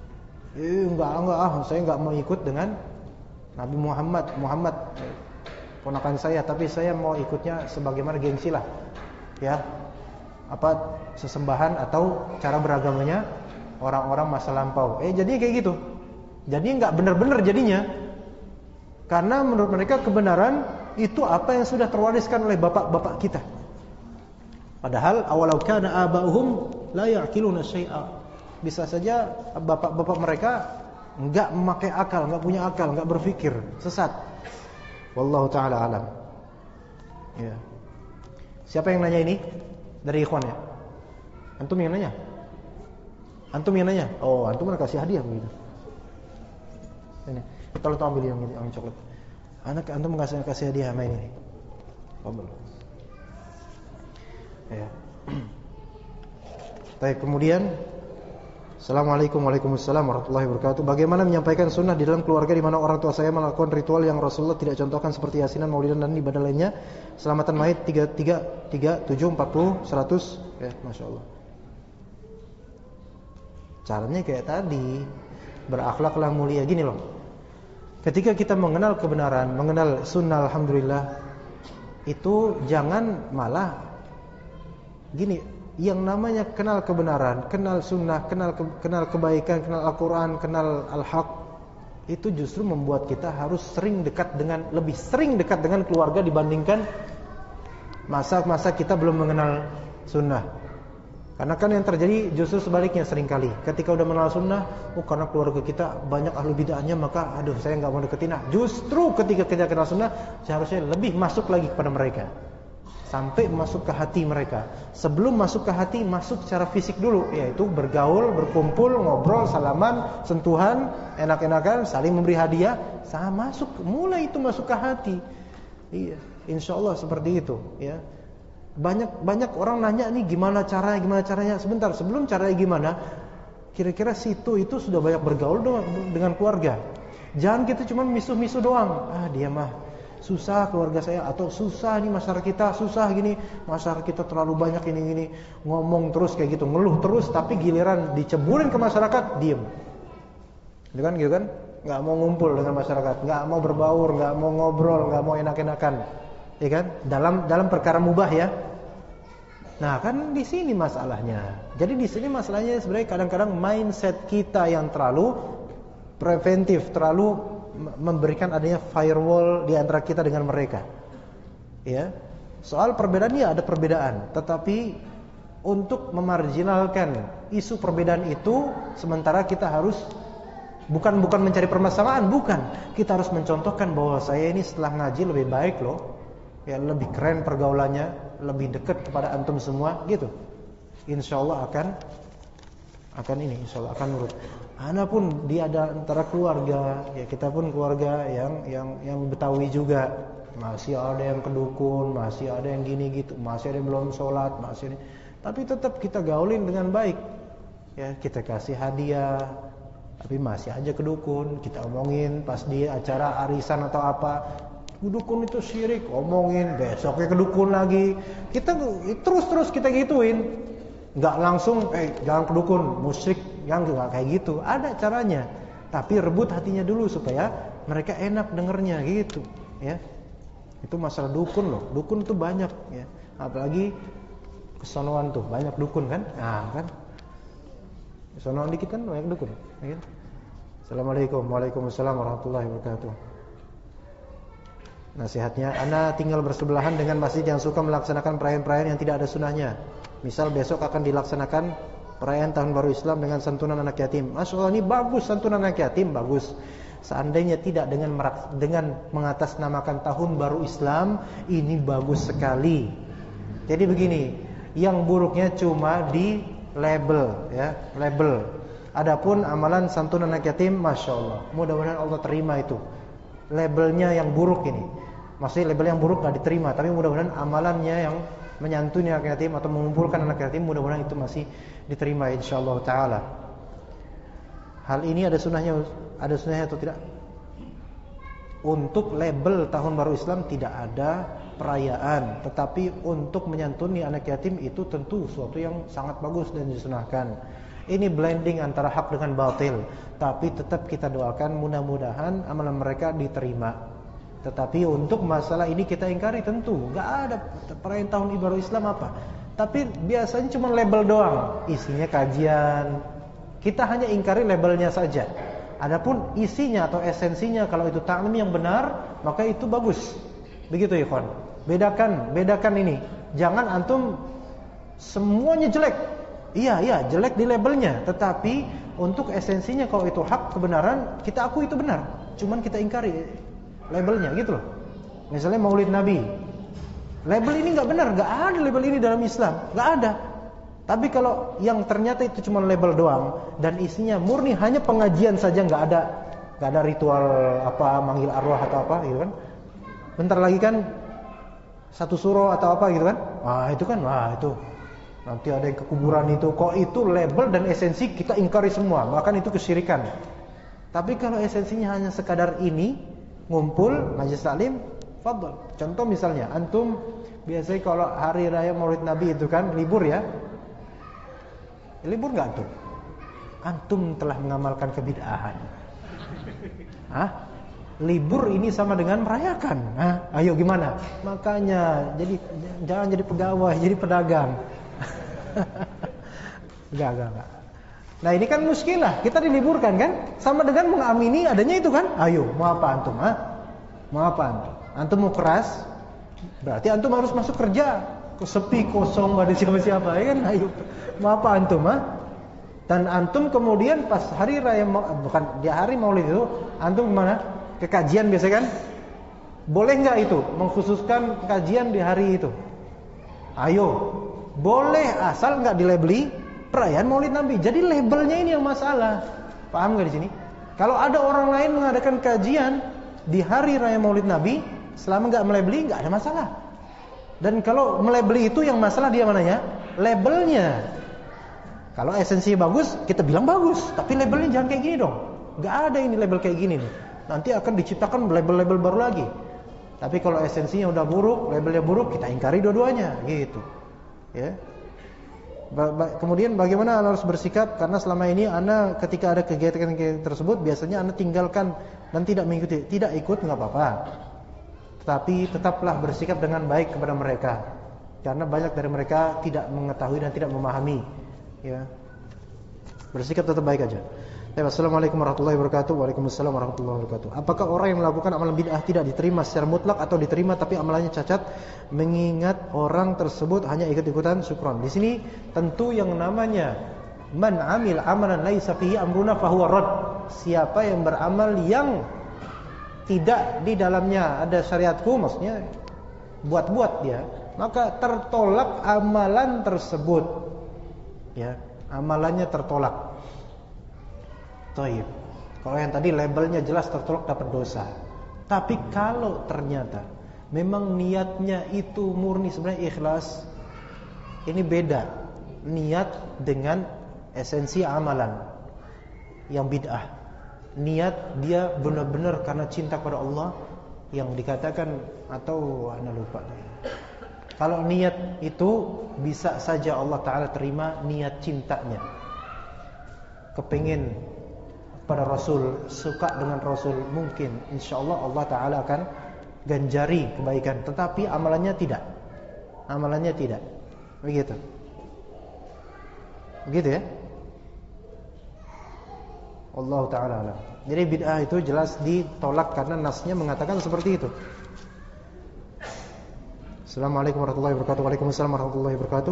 Saya enggak mau ikut dengan Nabi Muhammad ponakan saya, tapi saya mau ikutnya sebagaimana gengsi lah. Ya. Apa sesembahan atau cara beragamanya orang-orang masa lampau. Jadi kayak gitu. Jadi enggak benar-benar jadinya. Karena menurut mereka kebenaran itu apa yang sudah terwariskan oleh bapak-bapak kita. Padahal awalau kana aba'uhum la ya'qiluna syai'a. Bisa saja bapak-bapak mereka enggak memakai akal, enggak punya akal, enggak berpikir, sesat. Wallahu taala alam. Ya. Siapa yang nanya ini? Dari ikhwan ya? Antum yang nanya? Antum yang nanya? Oh, antum mana kasih hadiah begitu. Ini. Kalau ambil yang coklat. Antum kasih hadiah sama ini. Ambil. Ya. Baik, kemudian Assalamualaikum warahmatullahi wabarakatuh. Bagaimana menyampaikan sunnah di dalam keluarga di mana orang tua saya melakukan ritual yang Rasulullah tidak contohkan seperti yasinan, maulidan dan ibadah lainnya. Selamatan mayit 3 7 40 100 ya, Masya Allah. Caranya kayak tadi, berakhlaklah mulia. Gini loh, ketika kita mengenal kebenaran, mengenal sunnah, alhamdulillah, itu jangan malah gini, yang namanya kenal kebenaran, kenal sunnah, kenal kebaikan, kenal Al-Quran, kenal Al-Haq, itu justru membuat kita harus lebih sering dekat dengan keluarga dibandingkan masa-masa kita belum mengenal sunnah. Karena kan yang terjadi justru sebaliknya seringkali. Ketika udah mengenal sunnah, karena keluarga kita banyak ahlu bid'ahnya, maka saya nggak mau deketin. Justru ketika kita kenal sunnah, seharusnya lebih masuk lagi kepada mereka, sampai masuk ke hati mereka. Sebelum masuk ke hati, masuk secara fisik dulu, yaitu bergaul, berkumpul, ngobrol, salaman, sentuhan, enak-enakan, saling memberi hadiah, mulai itu masuk ke hati. Iya, insyaallah seperti itu, ya. Banyak orang nanya nih gimana caranya. Sebentar, sebelum caranya gimana, kira-kira situ itu sudah banyak bergaul dengan keluarga. Jangan kita cuma misuh-misuh doang. Dia mah susah keluarga saya, atau susah nih masyarakat kita, susah gini, masyarakat kita terlalu banyak ini ngomong terus kayak gitu, ngeluh terus, tapi giliran diceburin ke masyarakat diem. Gitu kan? Nggak mau ngumpul dengan masyarakat, nggak mau berbaur, nggak mau ngobrol, nggak mau enak-enakan, ya kan? Dalam perkara mubah ya. Nah kan di sini masalahnya. Jadi di sini masalahnya sebenarnya kadang-kadang mindset kita yang terlalu preventif, terlalu memberikan adanya firewall di antara kita dengan mereka. Ya. Soal perbedaan ada perbedaan, tetapi untuk memarginalkan isu perbedaan itu, sementara kita harus bukan mencari permasalahan, bukan. Kita harus mencontohkan bahwa saya ini setelah ngaji lebih baik loh. Ya, lebih keren pergaulannya, lebih dekat kepada antum semua gitu. Insyaallah akan insyaallah akan nurut. Ana pun dia ada antara keluarga, ya kita pun keluarga yang Betawi juga. Masih ada yang kedukun, masih ada yang gini gitu, masih ada yang belum sholat, masih ini. Tapi tetap kita gaulin dengan baik. Ya, kita kasih hadiah. Tapi masih aja kedukun, kita omongin pas di acara arisan atau apa. Kedukun itu syirik, omongin, besoknya kedukun lagi. Kita terus kita gituin. Enggak langsung jangan kedukun, musyrik, yang enggak kayak gitu. Ada caranya. Tapi rebut hatinya dulu supaya mereka enak dengernya gitu, ya. Itu masalah dukun loh. Dukun tuh banyak, ya. Apalagi kesonoan tuh, banyak dukun kan? Nah, kan. Kesonoan dikit kan banyak dukun, ya. Assalamualaikum Waalaikumsalam warahmatullahi wabarakatuh. Nasihatnya, Anda tinggal bersebelahan dengan masjid yang suka melaksanakan perayaan-perayaan yang tidak ada sunnahnya. Misal besok akan dilaksanakan perayaan Tahun Baru Islam dengan santunan anak yatim. Masya Allah, ini bagus, santunan anak yatim bagus. Seandainya tidak dengan mengatasnamakan Tahun Baru Islam, ini bagus sekali. Jadi begini, Yang buruknya cuma di label, ya, label. Adapun amalan santunan anak yatim, masya Allah, mudah-mudahan Allah terima itu. Labelnya yang buruk ini, maksudnya label yang buruk nggak diterima, tapi mudah-mudahan amalannya yang menyantuni anak yatim atau mengumpulkan anak yatim, mudah-mudahan itu masih diterima insyaallah taala. Hal ini ada sunnahnya atau tidak? Untuk label tahun baru Islam tidak ada perayaan, tetapi untuk menyantuni anak yatim itu tentu suatu yang sangat bagus dan disunahkan. Ini blending antara hak dengan batil, tapi tetap kita doakan mudah-mudahan amalan mereka diterima. Tetapi untuk masalah ini kita ingkari tentu, nggak ada perayaan tahun baru Islam apa. Tapi biasanya cuma label doang, isinya kajian. Kita hanya ingkari labelnya saja. Adapun isinya atau esensinya, kalau itu ta'lim yang benar, maka itu bagus. Begitu ya kawan. Bedakan ini. Jangan antum semuanya jelek. Iya, jelek di labelnya, tetapi untuk esensinya kalau itu hak kebenaran, kita akui itu benar. Cuman kita ingkari labelnya gitu loh. Misalnya Maulid Nabi. Label ini enggak benar, enggak ada label ini dalam Islam, enggak ada. Tapi kalau yang ternyata itu cuma label doang dan isinya murni hanya pengajian saja, enggak ada ritual apa manggil arwah atau apa gitu kan. Bentar lagi kan satu surah atau apa gitu kan. Itu nanti ada yang ke kuburan itu. Kok itu label dan esensi kita ingkari semua, bahkan itu kesyirikan. Tapi kalau esensinya hanya sekadar ini, ngumpul majelis taklim, fadhol. Contoh misalnya antum biasanya kalau hari raya Maulid Nabi itu kan libur ya. Libur enggak antum? Antum telah mengamalkan kebid'ahan. Libur ini sama dengan merayakan. Ayo gimana? Makanya jangan jadi pegawai, jadi pedagang. Enggak. Nah ini kan muskilah, kita diliburkan kan, sama dengan mengamini adanya itu kan. Ayo, mau apa antum? Mau apa antum? Antum mau keras, berarti antum harus masuk kerja. Sepi, kosong, gak ada siapa-siapa, ya kan? Ayo, mau apa antum? Dan antum kemudian pas hari raya, bukan di hari Maulid itu, antum kemana? Ke kajian biasa kan? Boleh nggak itu mengkhususkan kajian di hari itu? Ayo, boleh asal nggak dilabeli perayaan Maulid Nabi. Jadi labelnya ini yang masalah. Paham nggak di sini? Kalau ada orang lain mengadakan kajian di hari raya Maulid Nabi, selama nggak melabeli nggak ada masalah. Dan kalau melabeli itu yang masalah dia mananya? Labelnya. Kalau esensinya bagus, kita bilang bagus. Tapi labelnya jangan kayak gini dong. Nggak ada ini label kayak gini nih. Nanti akan diciptakan label-label baru lagi. Tapi kalau esensinya udah buruk, labelnya buruk, kita ingkari dua-duanya, gitu. Ya. Kemudian bagaimana Anda harus bersikap? Karena selama ini Anda ketika ada kegiatan tersebut biasanya Anda tinggalkan dan tidak mengikuti. Tidak ikut nggak apa-apa. Tapi tetaplah bersikap dengan baik kepada mereka. Karena banyak dari mereka tidak mengetahui dan tidak memahami. Ya. Bersikap tetap baik aja. Assalamualaikum warahmatullahi wabarakatuh. Waalaikumsalam warahmatullahi wabarakatuh. Apakah orang yang melakukan amalan bid'ah tidak diterima secara mutlak atau diterima tapi amalannya cacat? Mengingat orang tersebut hanya ikut-ikutan, syukron. Di sini tentu yang namanya man amil amalan laisa fihi amruna fahuwa rad. Siapa yang beramal yang tidak di dalamnya ada syariatku, maksudnya buat-buat dia, maka tertolak amalan tersebut. Ya, amalannya tertolak. Taib. Kalau yang tadi labelnya jelas tertolak dapat dosa. Tapi kalau ternyata memang niatnya itu murni sebenarnya ikhlas, ini beda. Niat dengan esensi amalan yang bid'ah. Niat dia benar-benar karena cinta kepada Allah yang dikatakan, atau ana lupa. Kalau niat itu bisa saja Allah Ta'ala terima niat cintanya, kepingin pada Rasul, suka dengan Rasul, mungkin insyaallah Allah Ta'ala akan ganjari kebaikan. Tetapi amalannya tidak. Amalannya tidak. Begitu ya. Allah Ta'ala alam. Jadi bid'ah itu jelas ditolak karena nasnya mengatakan seperti itu. Assalamualaikum warahmatullahi wabarakatuh. Waalaikumsalam warahmatullahi wabarakatuh.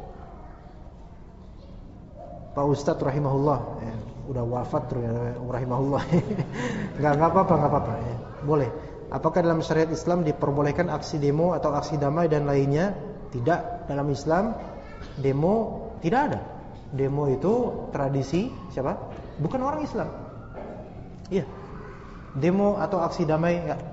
Pak Ustadz rahimahullah, udah wafat rahimahullah. Enggak apa-apa. Boleh. Apakah dalam syariat Islam diperbolehkan aksi demo atau aksi damai dan lainnya? Tidak. Dalam Islam Demo tidak ada. Demo itu tradisi siapa? Bukan orang Islam. Iya. Demo atau aksi damai enggak.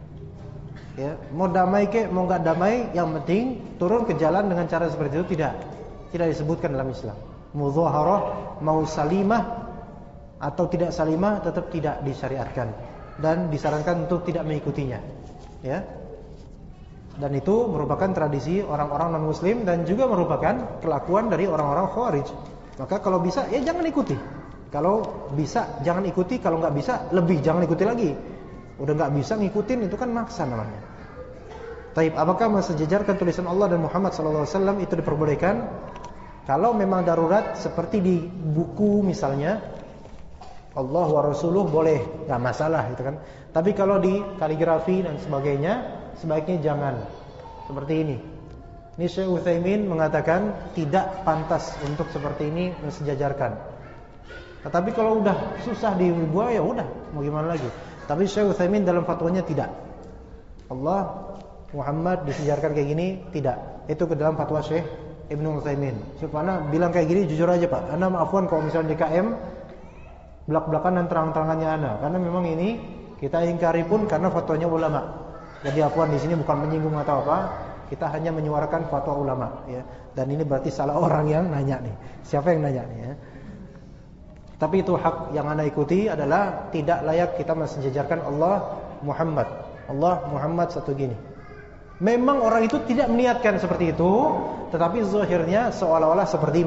Ya, mau damai ke mau enggak damai, yang penting turun ke jalan dengan cara seperti itu tidak disebutkan dalam Islam. Mudzaharah mau salimah atau tidak salimah tetap tidak disyariatkan dan disarankan untuk tidak mengikutinya. Ya. Dan itu merupakan tradisi orang-orang non-muslim dan juga merupakan kelakuan dari orang-orang Khawarij. Maka kalau bisa ya jangan ikuti. Kalau bisa jangan ikuti, kalau nggak bisa lebih jangan ikuti lagi. Udah nggak bisa ngikutin itu kan maksa namanya. Taib, apakah mensejajarkan tulisan Allah dan Muhammad SAW itu diperbolehkan? Kalau memang darurat seperti di buku misalnya Allah wa Rasuluh boleh, nggak masalah itu kan. Tapi kalau di kaligrafi dan sebagainya sebaiknya jangan. Seperti ini. Ini Syekh Utsaimin mengatakan tidak pantas untuk seperti ini mensejajarkan. Tetapi kalau udah susah dibuat ya udah, mau gimana lagi. Tapi Syekh Utsaimin dalam fatwanya tidak. Allah Muhammad disejarkan kayak gini tidak. Itu ke dalam fatwa Syekh Ibnu Utsaimin. Supaya bilang kayak gini jujur aja Pak. Ana maafkan kalau misalnya DKM belak-belakan dan terang-terangannya ana. Karena memang ini kita ingkari pun karena fatwanya ulama. Jadi afwan di sini bukan menyinggung atau apa. Kita hanya menyuarakan fatwa ulama ya. Dan ini berarti salah orang yang nanya nih. Siapa yang nanya nih ya? Tapi itu hak yang anda ikuti adalah tidak layak kita mensejajarkan Allah Muhammad. Allah Muhammad satu gini. Memang orang itu tidak meniatkan seperti itu, tetapi zahirnya seolah-olah seperti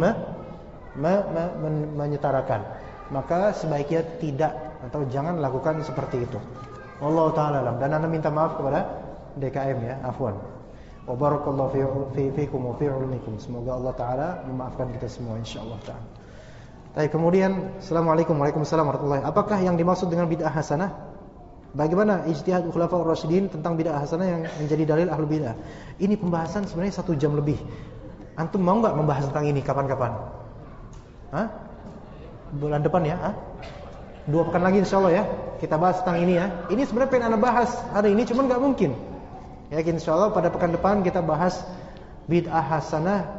menyetarakan. Maka sebaiknya tidak atau jangan lakukan seperti itu. Allah taala alam. Dan anda minta maaf kepada DKM ya, afwan. Wa barakallahu fiikum wa fi ulumikum. Semoga Allah taala memaafkan kita semua insyaallah taala. Baik, kemudian Assalamualaikum warahmatullahi wabarakatuh. Apakah yang dimaksud dengan bid'ah hasanah? Bagaimana ijtihad khulafaur rasyidin tentang bid'ah hasanah yang menjadi dalil ahlul bid'ah? Ini pembahasan sebenarnya 1 jam lebih. Antum mau enggak membahas tentang ini kapan-kapan? Hah? Bulan depan ya? Hah? 2 pekan lagi insyaallah ya. Kita bahas tentang ini ya. Ini sebenarnya pengen ana bahas hari ini cuman enggak mungkin. Ya, insyaallah pada pekan depan kita bahas bid'ah hasanah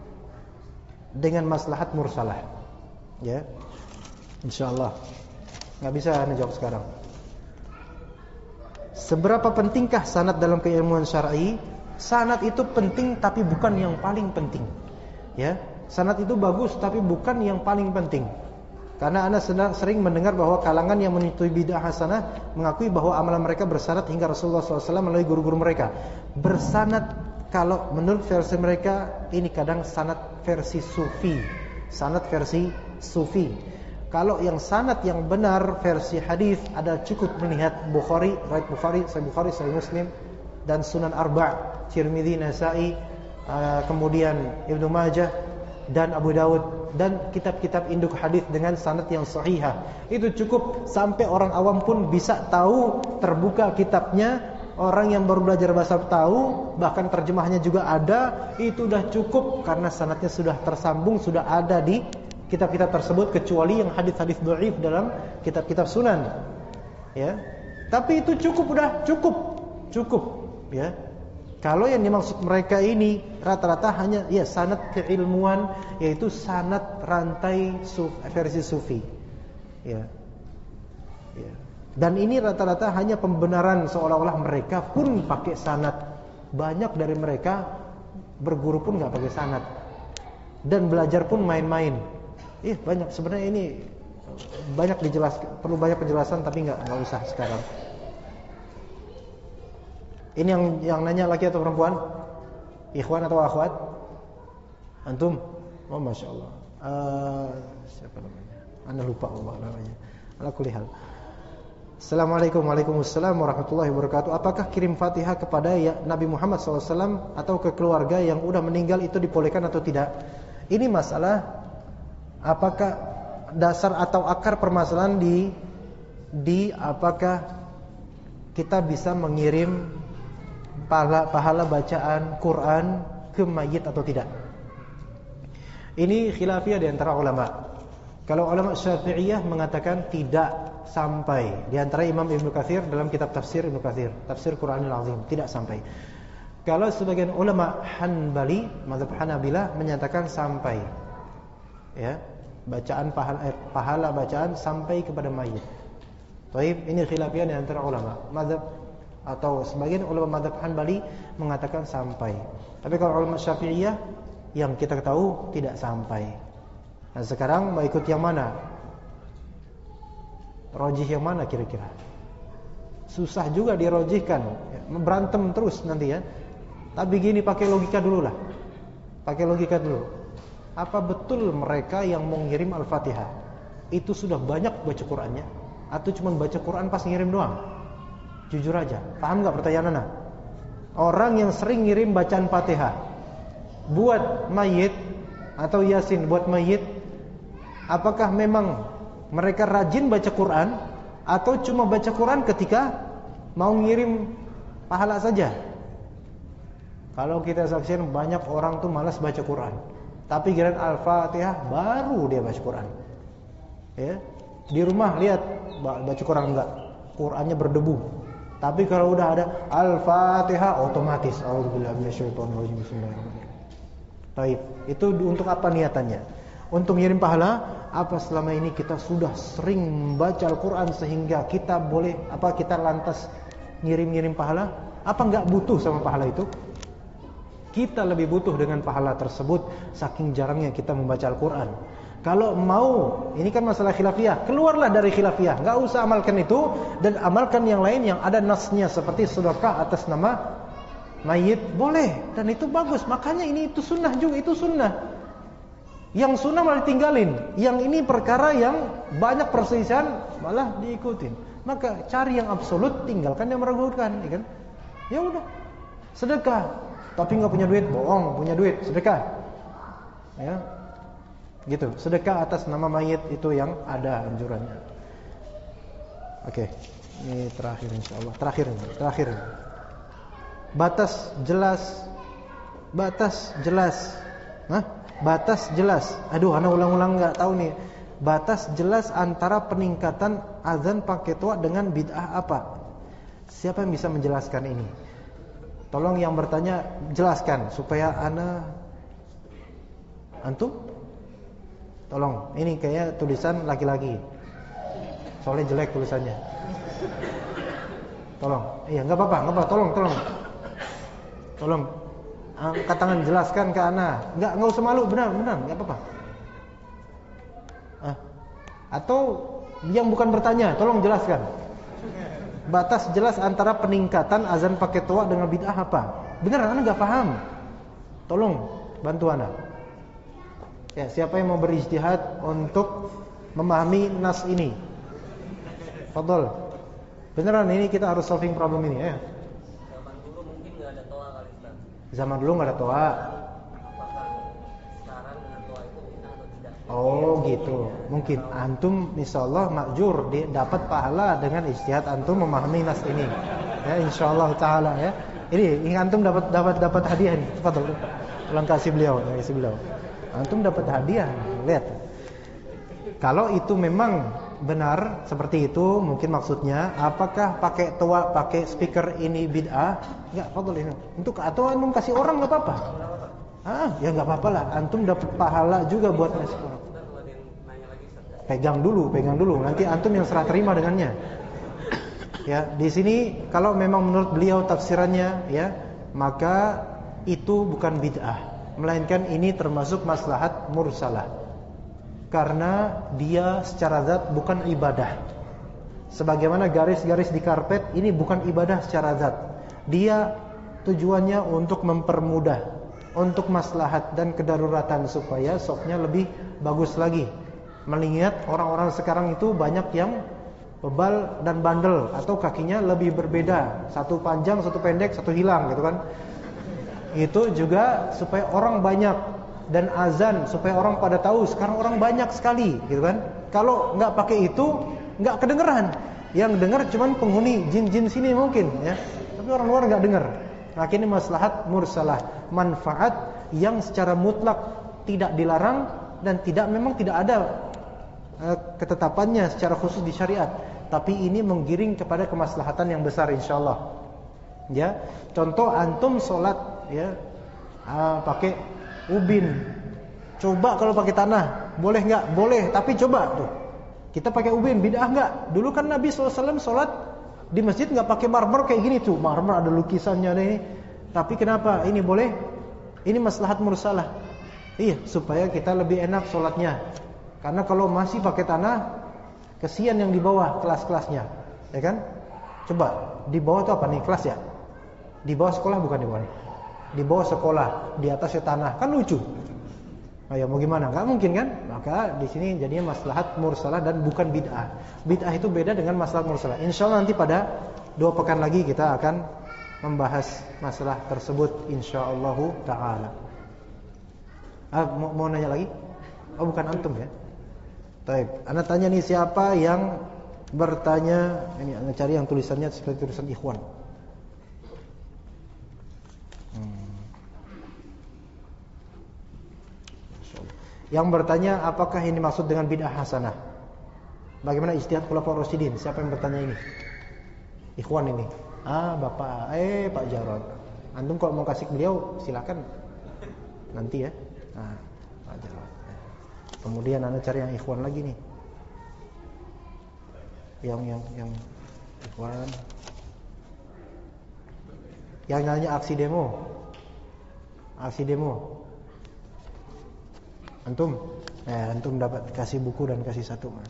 dengan maslahat mursalah. Ya. Insyaallah. Enggak bisa ana jawab sekarang. Seberapa pentingkah sanad dalam keilmuan syar'i? Sanad itu penting tapi bukan yang paling penting. Ya, sanad itu bagus tapi bukan yang paling penting. Karena ana sering mendengar bahwa kalangan yang menyetujui bid'ah hasanah mengakui bahwa amalan mereka bersanad hingga Rasulullah SAW melalui guru-guru mereka. Bersanad kalau menurut versi mereka ini kadang sanad versi sufi. Sanad versi sufi. Kalau yang sanad yang benar versi hadis ada cukup melihat Bukhari, Sahih Muslim dan Sunan Arba', Tirmidzi, Nasa'i, kemudian Ibnu Majah dan Abu Dawud dan kitab-kitab induk hadis dengan sanad yang sahihah. Itu cukup sampai orang awam pun bisa tahu, terbuka kitabnya, orang yang baru belajar bahasa tahu, bahkan terjemahnya juga ada, itu udah cukup karena sanadnya sudah tersambung, sudah ada di kitab-kitab tersebut, kecuali yang hadis-hadis dhaif dalam kitab-kitab sunan. Ya. Tapi itu cukup, udah cukup ya. Kalau yang dimaksud mereka ini rata-rata hanya ya sanad keilmuan, yaitu sanad rantai versi sufi. Ya. Ya. Dan ini rata-rata hanya pembenaran seolah-olah mereka pun pakai sanad. Banyak dari mereka berguru pun enggak pakai sanad. Dan belajar pun main-main. Banyak sebenarnya ini banyak dijelaskan, perlu banyak penjelasan tapi enggak usah sekarang. Ini yang nanya laki atau perempuan? Ikhwan atau akhwat? Antum? Oh Masya Allah. Siapa namanya? Anda lupa Allah namanya. Ala kulli hal. Assalamualaikum warahmatullahi wabarakatuh. Apakah kirim Fatihah kepada Nabi Muhammad SAW atau ke keluarga yang udah meninggal itu dibolehkan atau tidak? Ini masalah apakah dasar atau akar permasalahan di apakah kita bisa mengirim pahala bacaan Quran ke mayit atau tidak. Ini khilafiyah di antara ulama. Kalau ulama Syafi'iyah mengatakan tidak sampai. Di antara Imam Ibnu Katsir dalam kitab tafsir Ibnu Katsir, Tafsir Quranil Azim, tidak sampai. Kalau sebagian ulama Hanbali, mazhab Hanabilah menyatakan sampai, ya, bacaan pahala bacaan sampai kepada mayit. Taib, ini khilafiyah di antara ulama. Mazhab atau sebagian ulama mazhab Hanbali mengatakan sampai. Tapi kalau ulama Syafi'iyah yang kita tahu tidak sampai. Nah, sekarang mau ikut yang mana? Rojih yang mana kira-kira? Susah juga dirojihkan, berantem terus nanti ya. Tapi gini, pakai logika dulu lah. Pakai logika dulu. Apa betul mereka yang mau ngirim Al-Fatihah itu sudah banyak baca Qur'annya, atau cuma baca Qur'an pas ngirim doang? Jujur aja, paham gak pertanyaan Anda? Orang yang sering ngirim bacaan Fatihah buat mayit atau Yasin buat mayit, apakah memang mereka rajin baca Qur'an, atau cuma baca Qur'an ketika mau ngirim pahala saja? Kalau kita saksikan banyak orang tuh malas baca Quran, tapi giliran Al-Fatihah baru dia baca Quran. Ya, di rumah lihat baca Quran enggak, Qurannya berdebu. Tapi kalau udah ada Al-Fatihah otomatis auzubillahi minasyaitonirrajim, bismillahirrahmanirrahim. Baik, itu untuk apa niatannya? Untuk ngirim pahala? Apa selama ini kita sudah sering membaca Al-Quran sehingga kita boleh kita lantas ngirim pahala? Apa enggak butuh sama pahala itu? Kita lebih butuh dengan pahala tersebut saking jarangnya kita membaca Al-Quran. Kalau mau, ini kan masalah khilafiyah, keluarlah dari khilafiyah, enggak usah amalkan itu dan amalkan yang lain yang ada nasnya, seperti sedekah atas nama mayit, boleh, dan itu bagus. Makanya ini itu sunnah juga, itu sunnah. Yang sunnah malah ditinggalin, yang ini perkara yang banyak perselisihan malah diikutin. Maka cari yang absolut, tinggalkan yang meragukan, ya kan? Ya udah, sedekah. Tapi nggak punya duit, bohong, punya duit, sedekah. Ya, gitu. Sedekah atas nama mayit itu yang ada anjurannya. Oke, ini terakhir insyaallah. Terakhir. Batas jelas. Hah? Batas jelas. Aduh, ana ulang-ulang nggak tahu nih. Batas jelas antara peningkatan azan pakai toa dengan bid'ah apa? Siapa yang bisa menjelaskan ini? Tolong yang bertanya jelaskan supaya antum. Tolong, ini kayak tulisan laki-laki. Soalnya jelek tulisannya. Tolong. Iya, enggak apa-apa, Tolong. Angkat tangan jelaskan ke ana. Enggak usah malu, benar, enggak apa-apa. Atau yang bukan bertanya, tolong jelaskan. Batas jelas antara peningkatan azan pakai toa dengan bid'ah apa? Beneran ana enggak paham. Tolong bantu ana. Ya, siapa yang mau berijtihad untuk memahami nas ini? Fadhol. Beneran ini kita harus solving problem ini ya. Zaman dulu mungkin enggak ada toa kali, Ustaz. Zaman dulu enggak ada toa. Apakah sekarang dengan toa itu bid'ah atau tidak? Oh gitu. Mungkin antum insyaallah makjur dapat pahala dengan ijtihad antum memahami nas ini. Ya insyaallah taala ya. Ini antum dapat hadiah nih. Fadhol. Tolong kasih beliau. Antum dapat hadiah. Lihat. Kalau itu memang benar seperti itu, mungkin maksudnya apakah pakai toa, pakai speaker ini bid'ah? Enggak, fadhol ini. Untuk atau antum kasih orang enggak apa-apa. Ya enggak apa-apa lah. Antum dapat pahala juga buat ngasih orang. Pegang dulu. Nanti antum yang serah terima dengannya. Ya, di sini kalau memang menurut beliau tafsirannya ya, maka itu bukan bid'ah, melainkan ini termasuk maslahat mursalah. Karena dia secara zat bukan ibadah. Sebagaimana garis-garis di karpet ini bukan ibadah secara zat. Dia tujuannya untuk mempermudah, untuk maslahat dan kedaruratan supaya sopnya lebih bagus lagi. Mengingat orang-orang sekarang itu banyak yang bebal dan bandel atau kakinya lebih berbeda, satu panjang, satu pendek, satu hilang gitu kan. Itu juga supaya orang banyak, dan azan supaya orang pada tahu sekarang orang banyak sekali gitu kan. Kalau enggak pakai itu enggak kedengeran. Yang dengar cuman penghuni jin-jin sini mungkin ya. Tapi orang luar enggak dengar. Nah, ini maslahat mursalah, manfaat yang secara mutlak tidak dilarang dan memang tidak ada ketetapannya secara khusus di syariat, tapi ini menggiring kepada kemaslahatan yang besar insyaallah. Ya, contoh antum sholat ya pakai ubin. Coba kalau pakai tanah, boleh nggak? Boleh, tapi coba tuh. Kita pakai ubin, bid'ah nggak? Dulu kan Nabi SAW sholat di masjid nggak pakai marmer kayak gini tuh. Marmer ada lukisannya nih. Tapi kenapa? Ini boleh? Ini maslahat mursalah. Iya, supaya kita lebih enak sholatnya. Karena kalau masih pakai tanah, kesian yang di bawah kelas-kelasnya, ya kan? Coba di bawah itu apa nih, kelas ya? Di bawah sekolah bukan di bawah nih. Di bawah sekolah, di atasnya tanah, kan lucu. Ayo mau gimana? Gak mungkin kan? Maka di sini jadinya maslahat mursalah dan bukan bid'ah. Bid'ah itu beda dengan maslahat mursalah. Insyaallah nanti pada 2 pekan lagi kita akan membahas masalah tersebut insyaallah taala. Mau nanya lagi? Oh bukan antum ya? Baik, Anda tanya nih siapa yang bertanya, ini Anda cari yang tulisannya seperti tulisan ikhwan. Yang bertanya apakah ini maksud dengan bid'ah hasanah? Bagaimana ijtihad khulafaur rasyidin? Siapa yang bertanya ini? Ikhwan ini. Bapak, Pak Jarod. Antum kalau mau kasih beliau silakan. Nanti ya. Pak Jarod. Kemudian Anda cari yang ikhwan lagi nih. Yang ikhwan. Yang nanya aksi demo. Aksi demo. Antum dapat kasih buku dan kasih satu, Mas.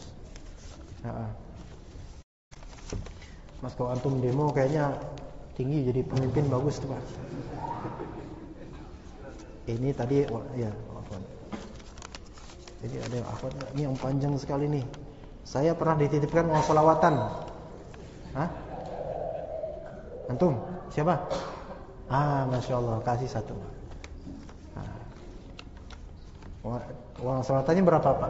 Mas kalau antum demo kayaknya tinggi jadi pemimpin bagus tuh, Pak. Ini tadi ya, afwan. Jadi ada yang afwan, ini yang panjang sekali nih. Saya pernah dititipkan uang sholawatan. Antum siapa? Masya Allah, kasih satu. Uang sholawatannya berapa, Pak?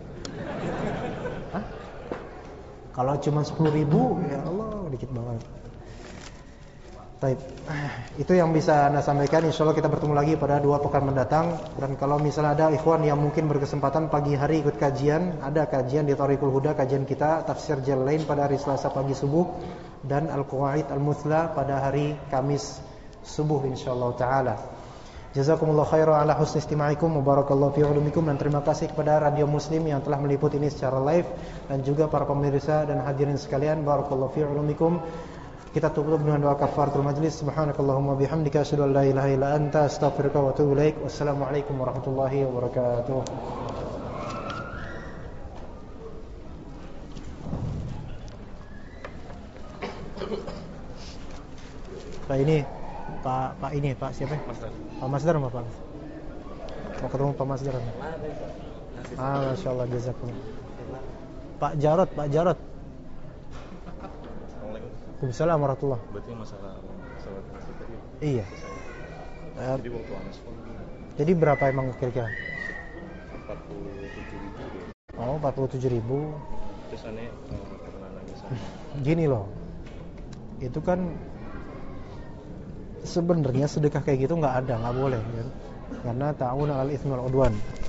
Kalau cuma 10.000, ya Allah, dikit banget. Baik, itu yang bisa Anda sampaikan. Insyaallah kita bertemu lagi pada 2 pekan mendatang. Dan kalau misalnya ada ikhwan yang mungkin berkesempatan pagi hari ikut kajian, ada kajian di Thariqul Huda, kajian kita tafsir Jalalain pada hari Selasa pagi subuh dan Al-Qawaid Al-Muthla pada hari Kamis subuh insyaallah taala. Jazakumullah khairan ala husni istima'ikum wa barakallahu fi ulumikum, dan terima kasih kepada Radio Muslim yang telah meliput ini secara live dan juga para pemirsa dan hadirin sekalian, barakallahu fi ulumikum. Kita tutup dengan doa kafaratul majlis. Subhanakallahumma bihamdika asyhadu an la ilaha illa anta astaghfiruka wa atubu ilaik. Wassalamualaikum warahmatullahi wabarakatuh. Pak siapa? Pak Masdar sama Pak? Mau ketemu Pak Masdar. Masya Allah, jazakumullah. Pak Jarod. Waalaikumsalam warahmatullahi. Berarti masalah salat masjid tadi. Iya. Jadi waktu Anas jadi berapa emang kira-kira? 47.000. Oh, 47.000. Terus aneh pernah nanya sama. Gini loh. Itu kan sebenarnya sedekah kayak gitu nggak boleh kan? Karena ta'awun 'alal itsmi wal 'udwan.